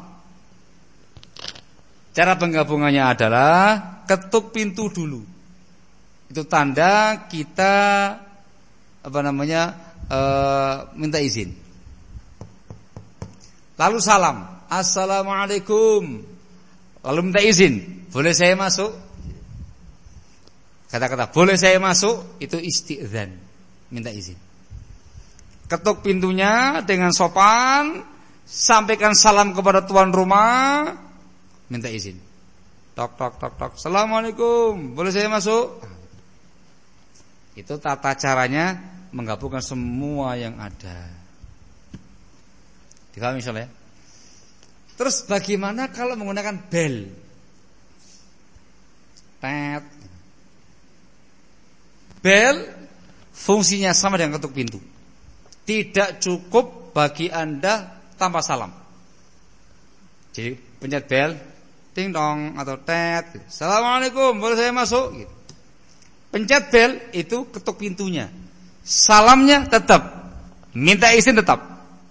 Cara penggabungannya adalah ketuk pintu dulu. Itu tanda kita apa namanya e, minta izin. Lalu salam, assalamualaikum. Lalu minta izin, boleh saya masuk? Kata-kata boleh saya masuk itu isti'dzan, minta izin. Ketuk pintunya dengan sopan, sampaikan salam kepada tuan rumah, minta izin. Tok tok tok tok. Assalamualaikum, boleh saya masuk? Itu tata caranya menggabungkan semua yang ada. Dipahami insyaallah ya? Terus bagaimana kalau menggunakan bel? Tet. Bel fungsinya sama dengan ketuk pintu. Tidak cukup bagi Anda tanpa salam. Jadi pencet bel, ting dong atau tet. Assalamualaikum, boleh saya masuk? Gitu. Pencet bel itu ketuk pintunya. Salamnya tetap, minta izin tetap.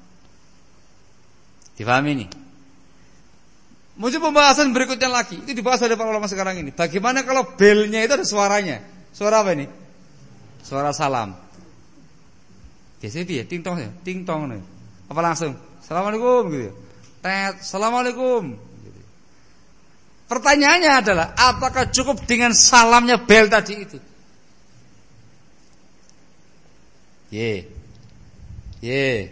Dipahami ini? Muncul pembahasan berikutnya lagi. Itu dibahas oleh para ulama sekarang ini. Bagaimana kalau belnya itu ada suaranya? Suara apa ini? Suara salam. Biasanya dia ting tong ya, ting tong nih. Apa langsung? Assalamualaikum gitu. Tet, assalamualaikum. Gitu. Pertanyaannya adalah, apakah cukup dengan salamnya bel tadi itu? Ye, ye.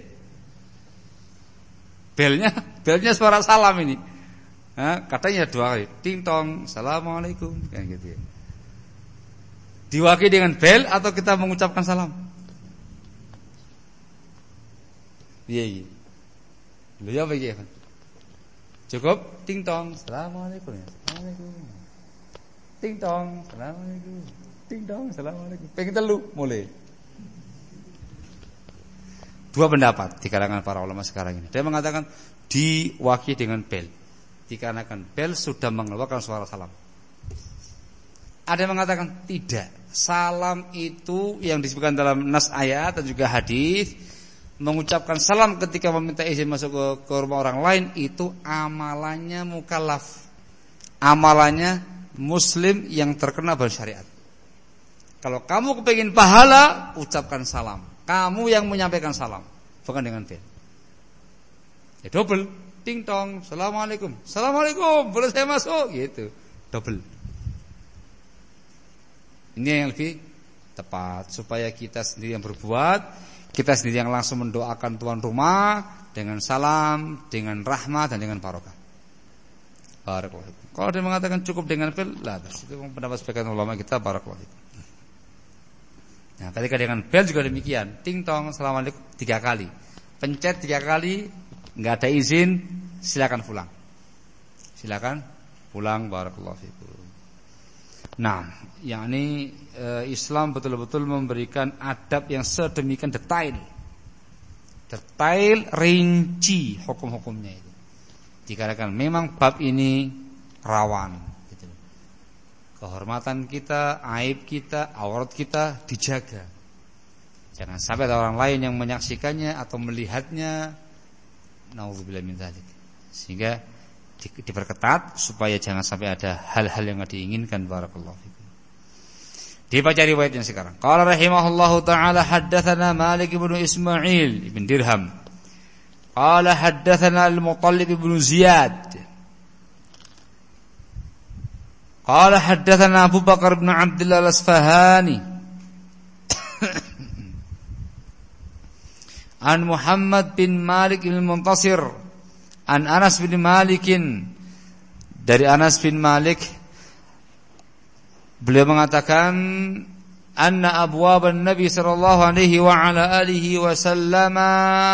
Belnya, belnya suara salam ini. Nah, katanya dua kali, ting tong, assalamualaikum, kayak gitu. Ya. Diwakili dengan bel atau kita mengucapkan salam? Iya, iya. Lu ya apa ya? Cukup ting tong, assalamualaikum ya. Assalamualaikum. Ting tong, assalamualaikum. Ting tong, assalamualaikum. Pengen telu, mulai. Dua pendapat di kalangan para ulama sekarang ini. Dia mengatakan diwakili dengan bel. Dikarenakan bel sudah mengeluarkan suara salam. Ada yang mengatakan tidak. Salam itu yang disebutkan dalam nas ayat dan juga hadis. Mengucapkan salam ketika meminta izin masuk ke, ke rumah orang lain itu amalannya mukallaf, amalannya muslim yang terkena bersyariat. Kalau kamu kepingin pahala, ucapkan salam. Kamu yang menyampaikan salam, bukan dengan bel. Ya double, ting tong, assalamualaikum, assalamualaikum, boleh saya masuk, gitu, double. Ini yang lebih tepat supaya kita sendiri yang berbuat. Kita sendiri yang langsung mendoakan tuan rumah dengan salam, dengan rahmat dan dengan barokah. Barakallahu. Kalau dia mengatakan cukup dengan bel, lah itu pendapat sebagian ulama kita barakallahu fikum. Nah, ketika dengan bel juga demikian, ting tong, assalamualaikum tiga kali, pencet tiga kali, nggak ada izin, silakan pulang, silakan pulang barakallahu fikum. Nah, yakni e, Islam betul-betul memberikan adab yang sedemikian detail, detail, rinci hukum-hukumnya itu. Dikarenakan memang bab ini rawan, gitu. Kehormatan kita, aib kita, aurat kita dijaga. Jangan sampai ada orang lain yang menyaksikannya atau melihatnya. Nauzubillah min dzalik. Sehingga di, diperketat supaya jangan sampai ada hal-hal yang tidak diinginkan. Barakallahu fikum. Dibaca riwayatnya sekarang. Qala rahimahullahu taala haddatsana Malik bin Ismail ibn Dirham. Qala haddatsana Al-Muttalib bin Ziyad. Qala haddatsana Abu Bakar bin Abdullah Al-Asfahani. An Muhammad bin Malik bin Muntasir. An Anas bin Malikin. Dari Anas bin Malik, beliau mengatakan anna abwaban Nabi sallallahu alaihi wa ala alihi wa sallama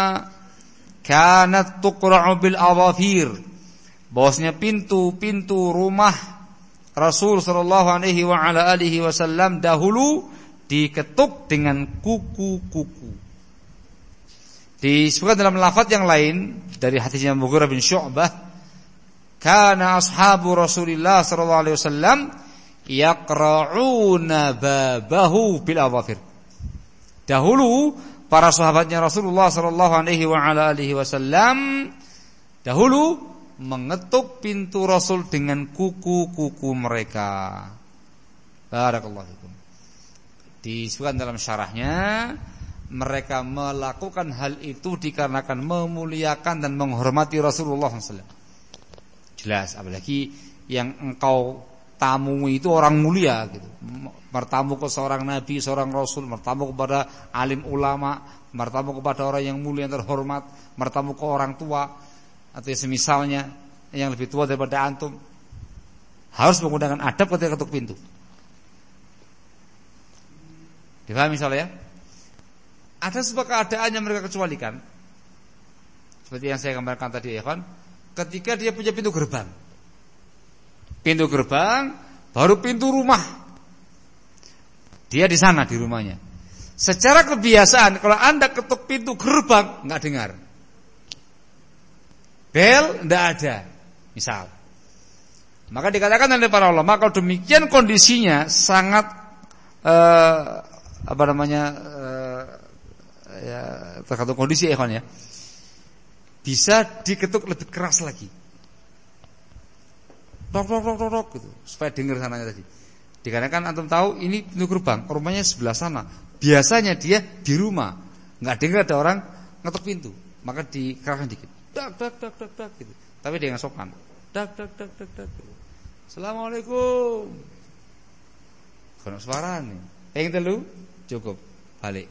kanat tuqra'u bil adhafir. Bahwasanya pintu-pintu rumah Rasul sallallahu alaihi wa ala alihi wasallam dahulu diketuk dengan kuku-kuku. Disebutkan dalam lafaz yang lain dari hadisnya Mughirah bin Syu'bah, kana ashabu Rasulillah sallallahu alaihi wasallam yaqra'una babahu bil adhafir. Dahulu para sahabatnya Rasulullah sallallahu alaihi wa ala alihi wasallam dahulu mengetuk pintu Rasul dengan kuku-kuku mereka. Barakallahu fikum. Disebutkan dalam syarahnya, mereka melakukan hal itu dikarenakan memuliakan dan menghormati Rasulullah sallallahu alaihi wasallam. Jelas, apalagi yang engkau tamu itu orang mulia gitu. Bertamu ke seorang nabi, seorang rasul, bertamu kepada alim ulama, bertamu kepada orang yang mulia yang terhormat, bertamu ke orang tua atau semisalnya yang lebih tua daripada antum, harus menggunakan adab ketika ketuk pintu. Dipahami misalnya ya? Ada sebuah keadaan yang mereka kecualikan, seperti yang saya gambarkan tadi ya kan, ketika dia punya pintu gerbang, pintu gerbang, baru pintu rumah, dia di sana di rumahnya. Secara kebiasaan kalau anda ketuk pintu gerbang nggak dengar, bel nggak ada, misal. Maka dikatakan oleh para ulama kalau demikian kondisinya sangat eh, apa namanya eh, ya, tergantung kondisi ya kan ya, bisa diketuk lebih keras lagi, tok tok tok tok gitu, supaya dengar sananya tadi. Dikarenakan antum tahu ini pintu gerbang, rumahnya sebelah sana. Biasanya dia di rumah, nggak dengar ada orang ngetuk pintu, maka dikeraskan dikit, dak dak dak dak dak gitu. Tapi dengan sopan, dak dak dak dak dak. Gitu. Assalamualaikum. Kono suara nih, pengen telu cukup balik.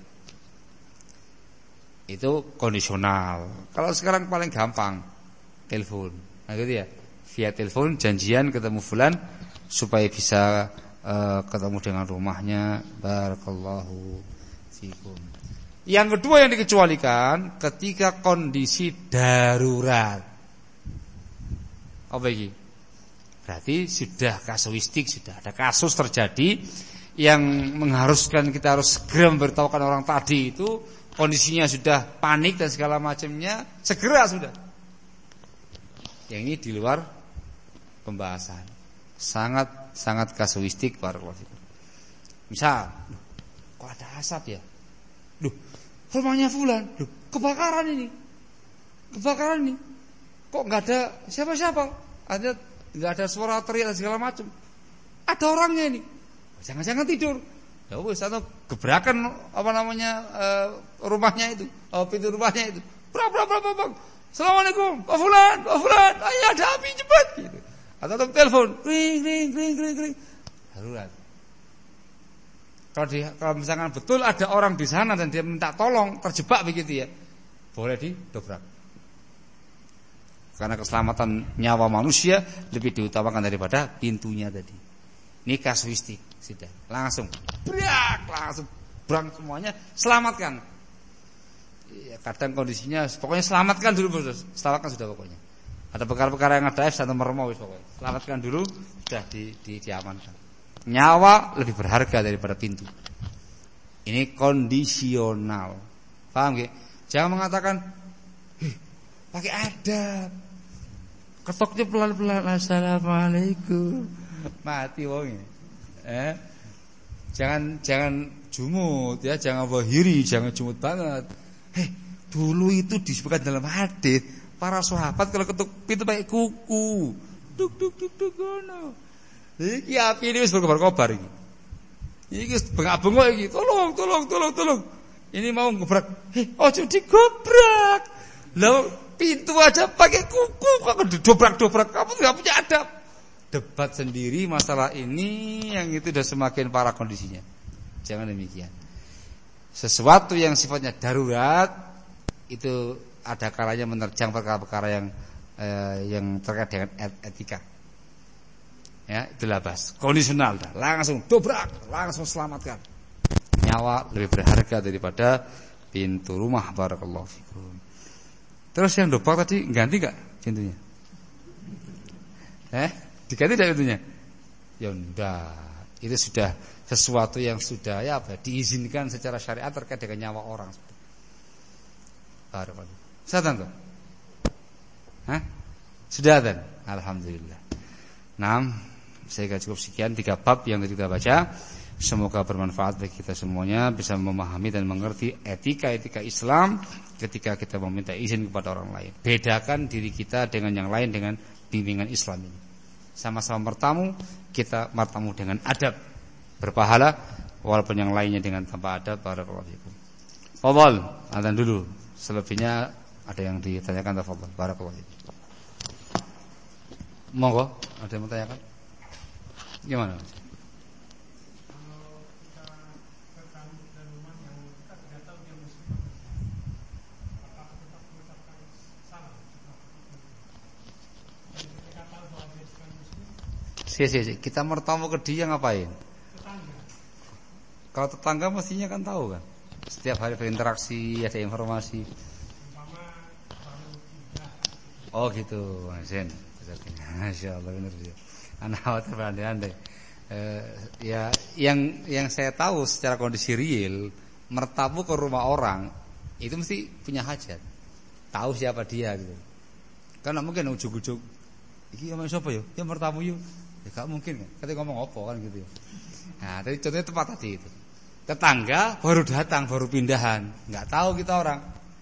Itu kondisional. Kalau sekarang paling gampang telepon, nah gitu ya, via telepon janjian ketemu fulan supaya bisa uh, ketemu dengan rumahnya. Barakallahu fikum. Yang kedua yang dikecualikan ketika kondisi darurat. Apa ini? Berarti sudah kasuistik, sudah ada kasus terjadi yang mengharuskan kita harus segera memberitahukan orang tadi itu. Kondisinya sudah panik dan segala macamnya, segera sudah. Yang ini di luar pembahasan. Sangat sangat kasuistik barakallahu fikum. Misal, kok ada asap ya? Duh, rumahnya fulan, duh, kebakaran ini. Kebakaran ini. Kok enggak ada siapa-siapa? Ada enggak ada suara teriak dan segala macam. Ada orangnya ini. Jangan-jangan tidur. Ya wis atau gebrakan apa namanya uh, rumahnya itu, uh, pintu rumahnya itu. Brak brak brak brak. Assalamualaikum, Pak Fulan, Pak Fulan, ayo ada api cepat gitu. Atau telepon, ring ring ring ring ring. Darurat. Kalau di, kalau misalkan betul ada orang di sana dan dia minta tolong, terjebak begitu ya, boleh didobrak. Karena keselamatan nyawa manusia lebih diutamakan daripada pintunya tadi. Ini kasuistik, sudah. Langsung brak, langsung brang semuanya, selamatkan. Ya, kadang kondisinya pokoknya selamatkan dulu, Bos. Selamatkan sudah pokoknya. Ada perkara-perkara yang ada F satu meremau pokoknya. Selamatkan dulu, sudah di, di diamankan. Nyawa lebih berharga daripada pintu. Ini kondisional. Paham nggih? Jangan mengatakan, "Heh, pakai adab." Ketoknya pelan-pelan, "Assalamualaikum." Mati wong. Eh? Jangan jangan jumut ya, jangan wahiri, jangan jumut banget. Heh, dulu itu disebutkan dalam hadis, para sahabat kalau ketuk pintu pakai kuku. Duk duk duk duk ngono. Iki api ini wis berkobar-kobar iki. Iki bengak-bengok iki. Tolong, tolong, tolong, tolong. Ini mau gebrak. Heh, ojo digobrak. Lah pintu aja pakai kuku kok didobrak-dobrak. Kamu enggak punya adab. Debat sendiri masalah ini yang itu sudah semakin parah kondisinya. Jangan demikian. Sesuatu yang sifatnya darurat itu ada kalanya menerjang perkara-perkara yang eh, yang terkait dengan etika. Ya, itulah bas. Kondisional dah. Langsung dobrak, langsung selamatkan. Nyawa lebih berharga daripada pintu rumah. Barakallahu fikum. Terus yang dobrak tadi ganti enggak pintunya? Eh? Diganti tidak pintunya? Ya enggak. Itu sudah sesuatu yang sudah ya apa? Diizinkan secara syariat terkait dengan nyawa orang. Barakallahu. Sudah tuh? Hah? Sudah dan alhamdulillah. Naam, saya kira cukup sekian tiga bab yang kita baca. Semoga bermanfaat bagi kita semuanya, bisa memahami dan mengerti etika-etika Islam ketika kita meminta izin kepada orang lain. Bedakan diri kita dengan yang lain dengan bimbingan Islam ini. Sama-sama bertamu, kita bertamu dengan adab, berpahala, walaupun yang lainnya dengan tanpa adab. Barakallahu fikum. Fadhal, adzan dulu. Selebihnya ada yang ditanyakan, tafadhal. Barakallahu fikum. Monggo, ada yang mau tanyakan? Gimana? Si, si, si. Kita mertamu ke dia ngapain? Tetangga. Kalau tetangga mestinya kan tahu kan. Setiap hari berinteraksi, ada informasi. Oh gitu, Zen. Masya Allah benar dia. Anak khawatir berandai-andai. Eh, ya, yang yang saya tahu secara kondisi real, mertamu ke rumah orang itu mesti punya hajat. Tahu siapa dia gitu. Kan enggak mungkin ujug-ujug. Iki omong sapa yo? Ya mertamu yo. Ya gak mungkin kan. Ketika ngomong apa kan gitu ya. Nah, tadi contohnya tepat tadi itu. Tetangga baru datang, baru pindahan, enggak tahu kita orang.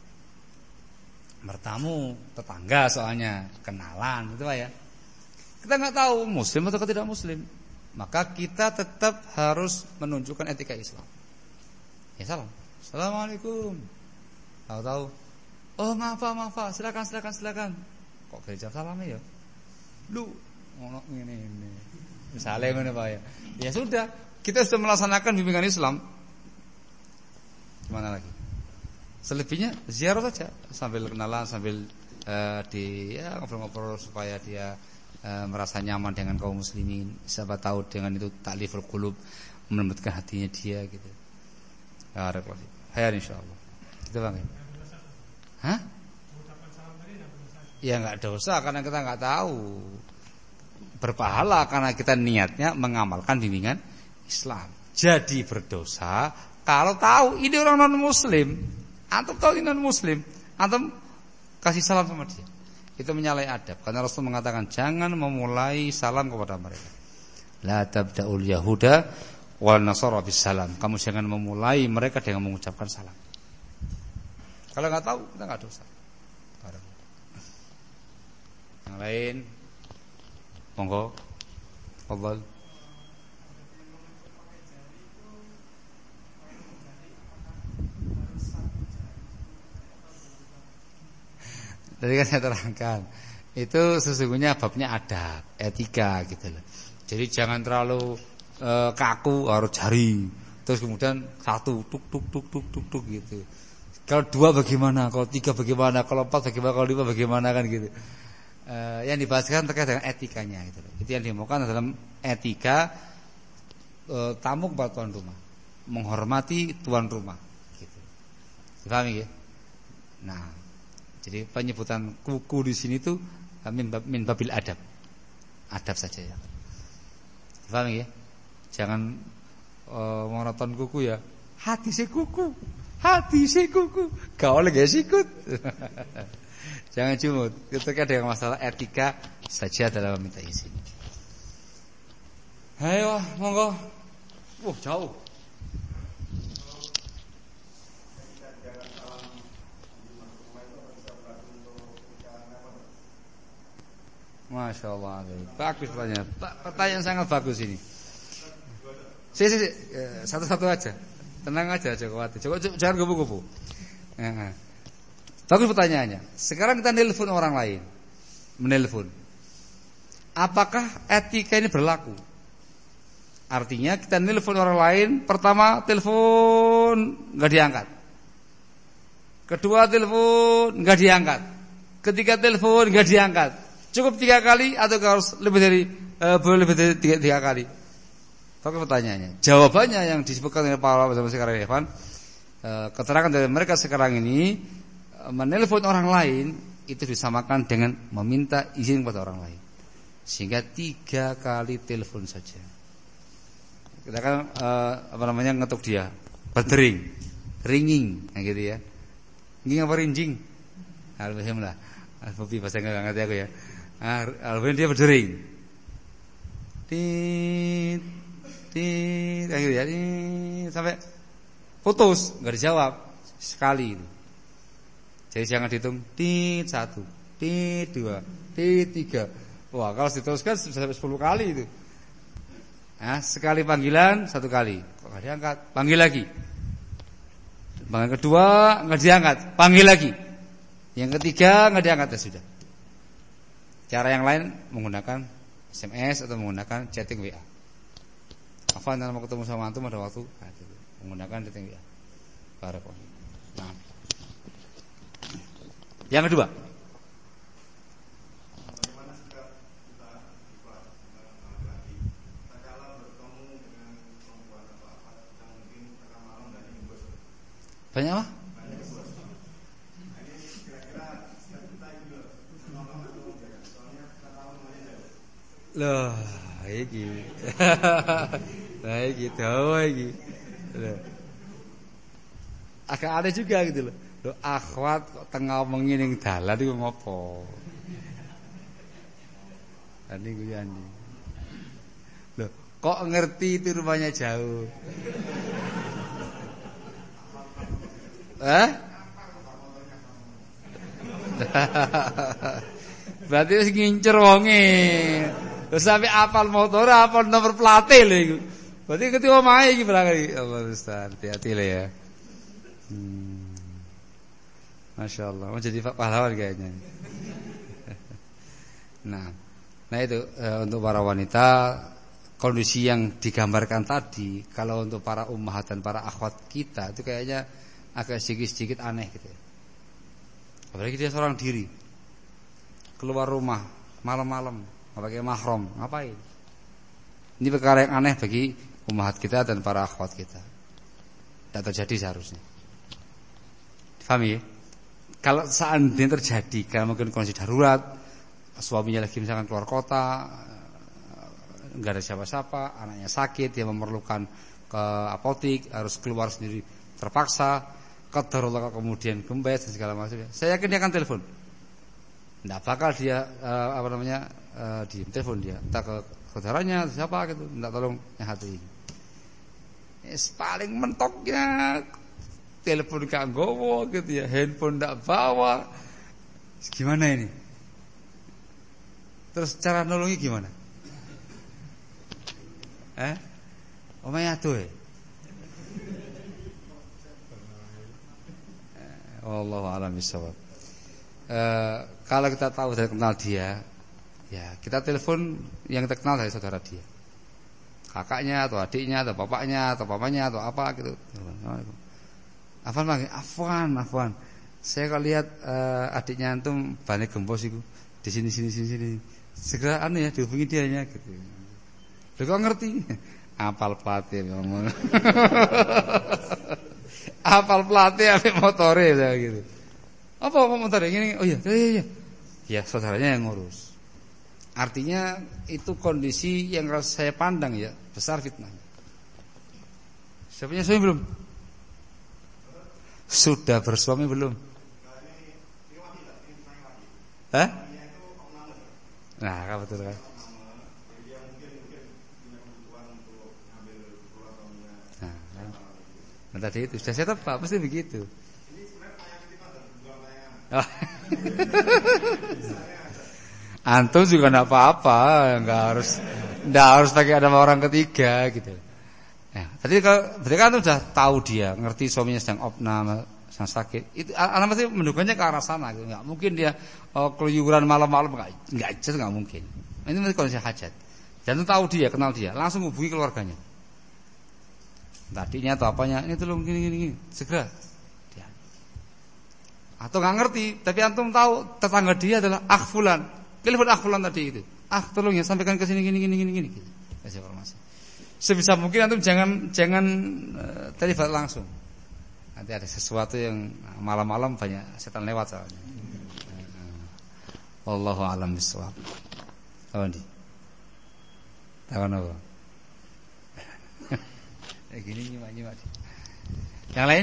Mertamu tetangga soalnya, kenalan gitu Pak ya. Kita enggak tahu muslim atau tidak muslim. Maka kita tetap harus menunjukkan etika Islam. Ya salam. Assalamualaikum. Tahu-tahu. Oh, maaf, maaf, silakan, silakan, silakan. Kok gak dijawab salamnya ya? Lu ngono ngene ini. Misale ngono Pak ya. Ya sudah, kita sudah melaksanakan bimbingan Islam. Gimana lagi? Selebihnya ziarah saja sambil kenalan, sambil uh, di ya ngobrol-ngobrol supaya dia uh, merasa nyaman dengan kaum muslimin. Siapa tahu dengan itu ta'liful qulub, melembutkan hatinya dia gitu. Ya repot. Hayar insyaallah. Gitu Bang. Hah? Ya enggak dosa karena kita enggak tahu. Berpahala karena kita niatnya mengamalkan bimbingan Islam. Jadi berdosa kalau tahu ini orang non muslim, atau tahu ini non muslim, atau kasih salam sama dia. Itu menyalahi adab. Karena Rasul mengatakan jangan memulai salam kepada mereka. La tabda'ul yahuda wal nasara bis salam. Kamu jangan memulai mereka dengan mengucapkan salam. Kalau enggak tahu kita enggak dosa. Yang lain monggo, fadhal. Tadi kan saya terangkan, itu sesungguhnya babnya adab, etika gitu loh. Jadi jangan terlalu e, kaku, harus jari. Terus kemudian satu, tuk tuk tuk tuk tuk tuk gitu. Kalau dua bagaimana, kalau tiga bagaimana, kalau empat bagaimana, kalau lima bagaimana kan gitu. uh, yang dibahaskan terkait dengan etikanya gitu. Itu yang dimaukan dalam etika uh, tamu kepada tuan rumah, menghormati tuan rumah gitu. Dipahami ya? Nah, jadi penyebutan kuku di sini tuh min, min babil adab. Adab saja ya. Dipahami ya? Jangan uh, monoton kuku ya. Hati si kuku, hati si kuku, kau lagi sikut. Jangan cumut. Ketika ada masalah etika saja dalam meminta izin. Ayo, monggo. Wah, jauh. Masya Allah. Bagus pertanyaan. Pertanyaan sangat bagus ini. Si, si, si. Satu-satu aja. Tenang aja, jangan khawatir. Jangan kupu-kupu. Ya. Bagus pertanyaannya. Sekarang kita nelpon orang lain. Menelpon. Apakah etika ini berlaku? Artinya kita nelpon orang lain, pertama telepon enggak diangkat. Kedua telepon enggak diangkat. Ketiga telepon enggak diangkat. Cukup tiga kali atau harus lebih dari uh, boleh lebih dari tiga, tiga kali? Pakai pertanyaannya. Jawabannya yang disebutkan oleh para ulama sekarang Evan, uh, keterangan dari mereka sekarang ini uh, menelpon orang lain itu disamakan dengan meminta izin kepada orang lain. Sehingga tiga kali telepon saja. Kita kan uh, apa namanya ngetuk dia, berdering, ringing, nah gitu ya. Ringing apa rinjing? Alhamdulillah. Alhamdulillah bahasa enggak ngerti aku ya. Alhamdulillah dia berdering. Tit tit kayak gitu ya. Tit, sampai putus, enggak dijawab sekali itu. Jadi jangan dihitung tit satu, tit dua, tit tiga. Wah, kalau diteruskan sampai sepuluh kali itu. Nah, sekali panggilan satu kali, kok enggak diangkat, panggil lagi. Panggilan kedua enggak diangkat, panggil lagi. Yang ketiga enggak diangkat ya sudah. Cara yang lain menggunakan S M S atau menggunakan chatting W A. Afwan mau ketemu sama antum ada waktu nah, menggunakan chatting W A. Barakallahu. Nah. Yang kedua. Bagaimana sikap kita ikhlas dengan laki-laki? Tatkala bertemu dengan perempuan atau apa yang mungkin tengah malam dan ingin bos. Banyak apa? Banyak bos. Ini kira-kira sikap kita itu menolong atau menjaga. Soalnya kita tahu namanya jauh. Loh, iki. Lah iki dawa iki. Agak aneh juga gitu loh. Loh akhwat kok tengah ngomongin ning dalan iku ngopo? Tadi gue yani. Loh, kok ngerti itu rumahnya jauh? Eh? Berarti wis ngincer wonge. Terus sampai apal motor, apal nomor plate lho iku. Berarti ketika omahe iki barangkali. Allah Ustaz, hati-hati lah ya. Hmm. Masya Allah, mau jadi pahlawan kayaknya. Nah, nah itu e, untuk para wanita kondisi yang digambarkan tadi, kalau untuk para ummahat dan para akhwat kita itu kayaknya agak sedikit-sedikit aneh gitu ya. Apalagi dia seorang diri keluar rumah malam-malam, nggak pakai mahram, ngapain? Ini perkara yang aneh bagi ummahat kita dan para akhwat kita. Tidak terjadi seharusnya. Paham ya? Kalau seandainya terjadi, kalau mungkin kondisi darurat, suaminya lagi misalkan keluar kota, nggak ada siapa-siapa, anaknya sakit, dia memerlukan ke apotik, harus keluar sendiri, terpaksa, qadarullah kemudian kembali dan segala macam. Saya yakin dia akan telepon. Nggak bakal dia uh, apa namanya uh, di telepon dia, entah ke saudaranya atau siapa gitu, nggak tolong yang hati ini. Yes, paling mentoknya telepon gak gowo gitu ya, handphone ndak bawa. Gimana ini? Terus cara nolongi gimana? Eh? Omahe adoh. Wallahu a'lam bishawab. Eh, kalau kita tahu dan kenal dia, ya kita telepon yang kita kenal dari saudara dia. Kakaknya atau adiknya atau bapaknya atau papanya atau apa gitu. Afwan lagi, afwan, afwan. Saya kalau lihat uh, adiknya antum bane gembos iku. Di sini sini sini sini. Segera anu ya dihubungi dianya gitu. Lho kok ngerti? Apal plate ngomong. Apal plate ambek motore gitu. Apa apa motore gini? Oh iya, iya iya. Ya saudaranya yang ngurus. Artinya itu kondisi yang saya pandang ya besar fitnah. Sudah punya suami belum? Sudah bersuami belum? Hah? Nah, apa betul kan? Nah, nah tadi itu sudah saya tebak pasti begitu. Oh. Antum juga enggak apa-apa, enggak harus enggak harus pakai ada orang ketiga gitu. Ya, tadi kalau berarti kan antum sudah tahu dia, ngerti suaminya sedang opname, sedang sakit. Itu anak pasti mendukungnya ke arah sana gitu. Enggak mungkin dia oh, keluyuran malam-malam enggak enggak jelas enggak mungkin. Ini mesti kondisi hajat. Dan tahu dia, kenal dia, langsung hubungi keluarganya. Tadinya atau apanya, ini tolong gini gini gini, segera. Dia. Atau enggak ngerti, tapi antum tahu tetangga dia adalah akh fulan. Telepon akh fulan tadi itu. Ah, tolong ya sampaikan ke sini gini gini gini gini gitu. Kasih informasi. Sebisa mungkin antum jangan jangan uh, telepon langsung. Nanti ada sesuatu yang malam-malam banyak setan lewat soalnya. Wallahu a'lam bishawab. Tahu ndi? Tahu apa? Eh gini nyimak-nyimak. Yang lain?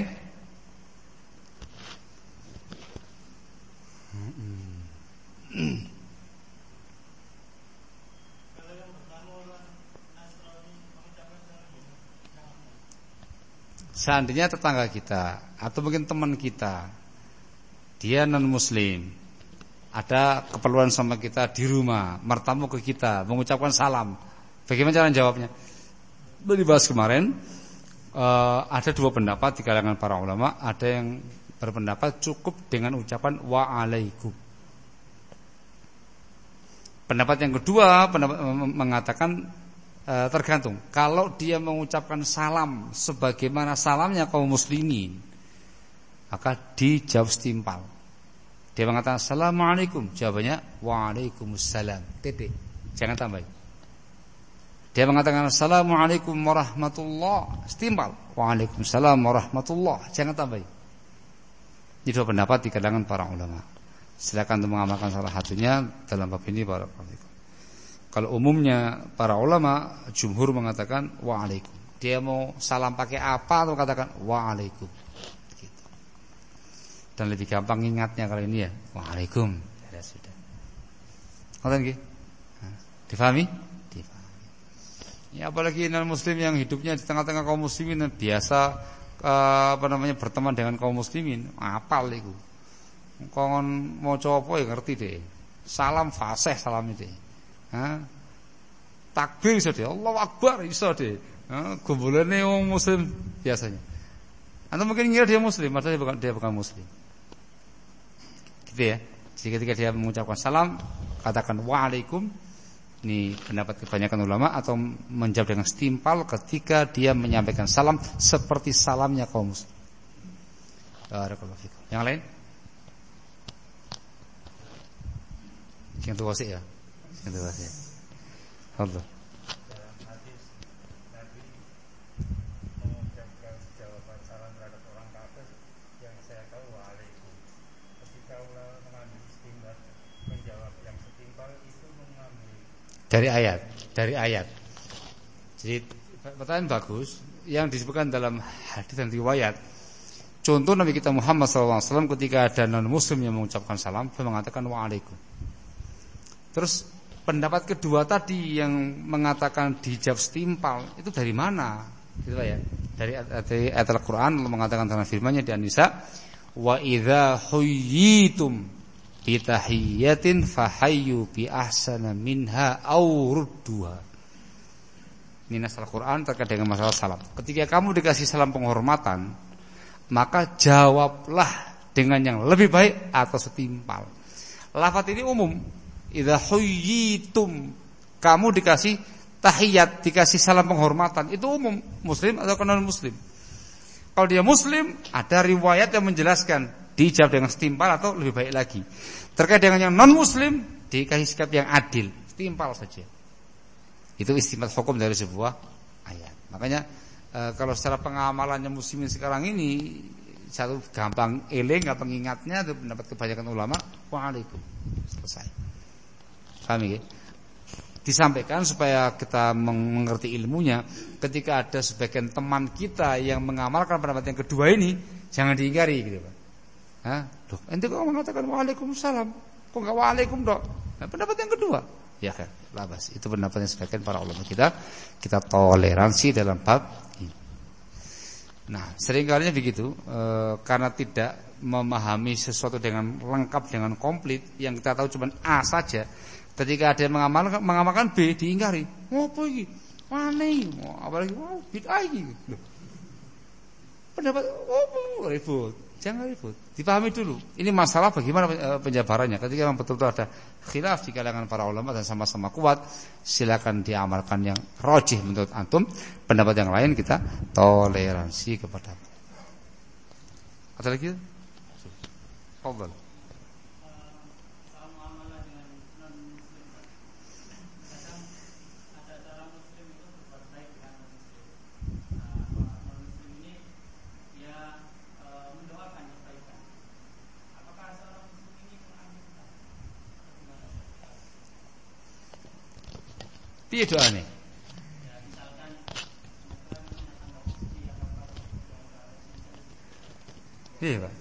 Seandainya tetangga kita atau mungkin teman kita dia non muslim, ada keperluan sama kita di rumah, bertamu ke kita, mengucapkan salam, bagaimana cara jawabnya? Sudah dibahas kemarin. uh, Ada dua pendapat di kalangan para ulama. Ada yang berpendapat cukup dengan ucapan wa'alaikum. Pendapat yang kedua pendapat mengatakan Uh, tergantung. Kalau dia mengucapkan salam sebagaimana salamnya kaum muslimin, maka dijawab setimpal. Dia mengatakan assalamualaikum, jawabannya waalaikumsalam. Titik. Jangan tambah. Dia mengatakan assalamualaikum warahmatullah, setimpal. Waalaikumsalam warahmatullah, jangan tambah. Ini dua pendapat di kalangan para ulama. Silakan untuk mengamalkan salah satunya dalam bab ini para ulama. Kalau umumnya para ulama jumhur mengatakan waalaikum. Dia mau salam pakai apa atau katakan waalaikum gitu. Dan lebih gampang ingatnya kalau ini ya waalaikum. Ya sudah. Ngoten nggih? Difahami? Difahami. Ya apalagi non muslim yang hidupnya di tengah-tengah kaum muslimin dan biasa uh, apa namanya berteman dengan kaum muslimin, apal iku. Kon maca apa ya ngerti deh. Salam fasih salam itu. Ha? Takbir iso deh, Allahu Akbar iso deh. Ha, gombolane wong muslim biasanya. Anda mungkin ngira dia muslim, padahal dia bukan, dia bukan muslim. Gitu ya. Jadi ketika dia mengucapkan salam, katakan waalaikum. Ini pendapat kebanyakan ulama atau menjawab dengan setimpal ketika dia menyampaikan salam seperti salamnya kaum muslim. Barakallahu fikum. Yang lain? Yang tua sih ya. Itu saja. Allah. Dalam hadis Nabi mengucapkan jawaban salam terhadap orang kafir yang saya tahu waalaikum. Ketika ulama mengambil istimbat menjawab yang setimpal itu mengambil dari ayat, dari ayat. Jadi pertanyaan bagus yang disebutkan dalam hadis dan riwayat. Contoh Nabi kita Muhammad sallallahu alaihi wasallam ketika ada non muslim yang mengucapkan salam, dia mengatakan waalaikum. Terus pendapat kedua tadi yang mengatakan dijawab setimpal itu dari mana? Gitu ya. Dari ayat Al-Qur'an Allah mengatakan dalam firman-Nya di An-Nisa, "Wa idza huyyitum bi tahiyyatin fahayyu bi ahsana minha aw rudduha." Ini nas Al-Qur'an terkait dengan masalah salam. Ketika kamu dikasih salam penghormatan, maka jawablah dengan yang lebih baik atau setimpal. Lafaz ini umum. Idza huyyitum, kamu dikasih tahiyat, dikasih salam penghormatan, itu umum, muslim atau non muslim. Kalau dia muslim, ada riwayat yang menjelaskan dijawab dengan setimpal atau lebih baik lagi. Terkait dengan yang non muslim, dikasih sikap yang adil, timpal saja. Itu istimbat hukum dari sebuah ayat. Makanya e, kalau secara pengamalannya muslimin sekarang ini satu gampang eling atau mengingatnya itu pendapat kebanyakan ulama, waalaikum, selesai. Paham ya? Disampaikan supaya kita mengerti ilmunya. Ketika ada sebagian teman kita yang mengamalkan pendapat yang kedua ini, jangan diingkari gitu, Pak. Hah? Loh, ente kok mengatakan waalaikumsalam? Kok enggak waalaikum, Dok? Nah, pendapat yang kedua. Ya kan, labas. Itu pendapatnya sebagian para ulama kita. Kita toleransi dalam bab ini. Nah, seringkalinya begitu, e, karena tidak memahami sesuatu dengan lengkap, dengan komplit, yang kita tahu cuma A saja. Ketika ada yang mengamalkan, mengamalkan B, diingkari. Oh, apa ini? Aneh. Oh, apalagi, wow, bid'ah ini. Pendapat, oh, ribut. Jangan ribut, dipahami dulu. Ini masalah bagaimana penjabarannya. Ketika memang betul-betul ada khilaf di kalangan para ulama dan sama-sama kuat, silakan diamalkan yang rajih menurut antum. Pendapat yang lain kita toleransi kepada. Ada lagi? Fadhal. Piye doane? Iya, Pak.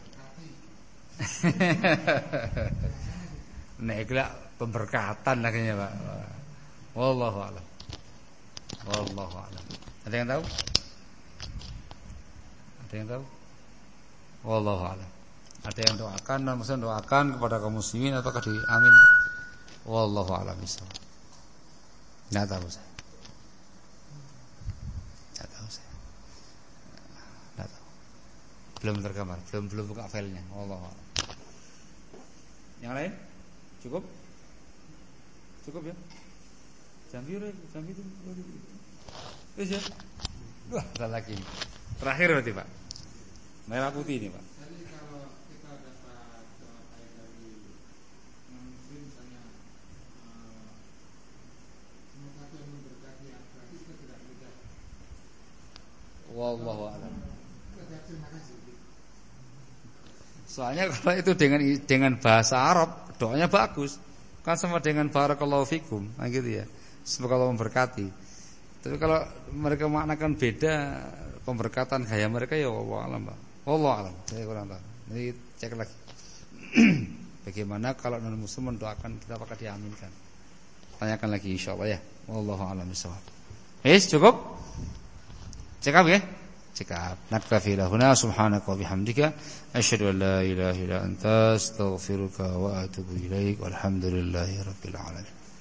Nek gelak pemberkatan akhirnya, Pak. Wallahu a'lam. Wallahu a'lam. Ada yang tahu? Ada yang tahu? Wallahu a'lam. Ada yang doakan dan maksudnya doakan kepada kaum muslimin ataukah di amin? Wallahu a'lam bishawab. Tidak tahu saya. Tidak tahu saya. Tidak tahu. Belum tergambar, belum belum buka filenya. Wallahu a'lam. Yang lain? Cukup? Cukup ya? Jam biru, jam biru. Wis ya. Wah, ada lagi. Terakhir berarti, Pak. Merah putih ini, Pak. Wallahu a'lam. Soalnya kalau itu dengan dengan bahasa Arab, doanya bagus. Kan sama dengan barakallahu fikum, nah gitu ya. Semoga Allah memberkati. Tapi kalau mereka maknakan beda pemberkatan gaya mereka, ya wallahu a'lam, Pak. Wallahu a'lam. Saya kurang tahu. Jadi cek lagi. Bagaimana kalau non muslim mendoakan kita apakah diaminkan? Tanyakan lagi insyaallah ya. Wallahu a'lam bishawab. Wis cukup? Cekap ya? Cekap. Naktafi lahuna subhanaka wa bihamdika asyhadu an la ilaha illa anta astaghfiruka wa atubu ilaik walhamdulillahi rabbil alamin.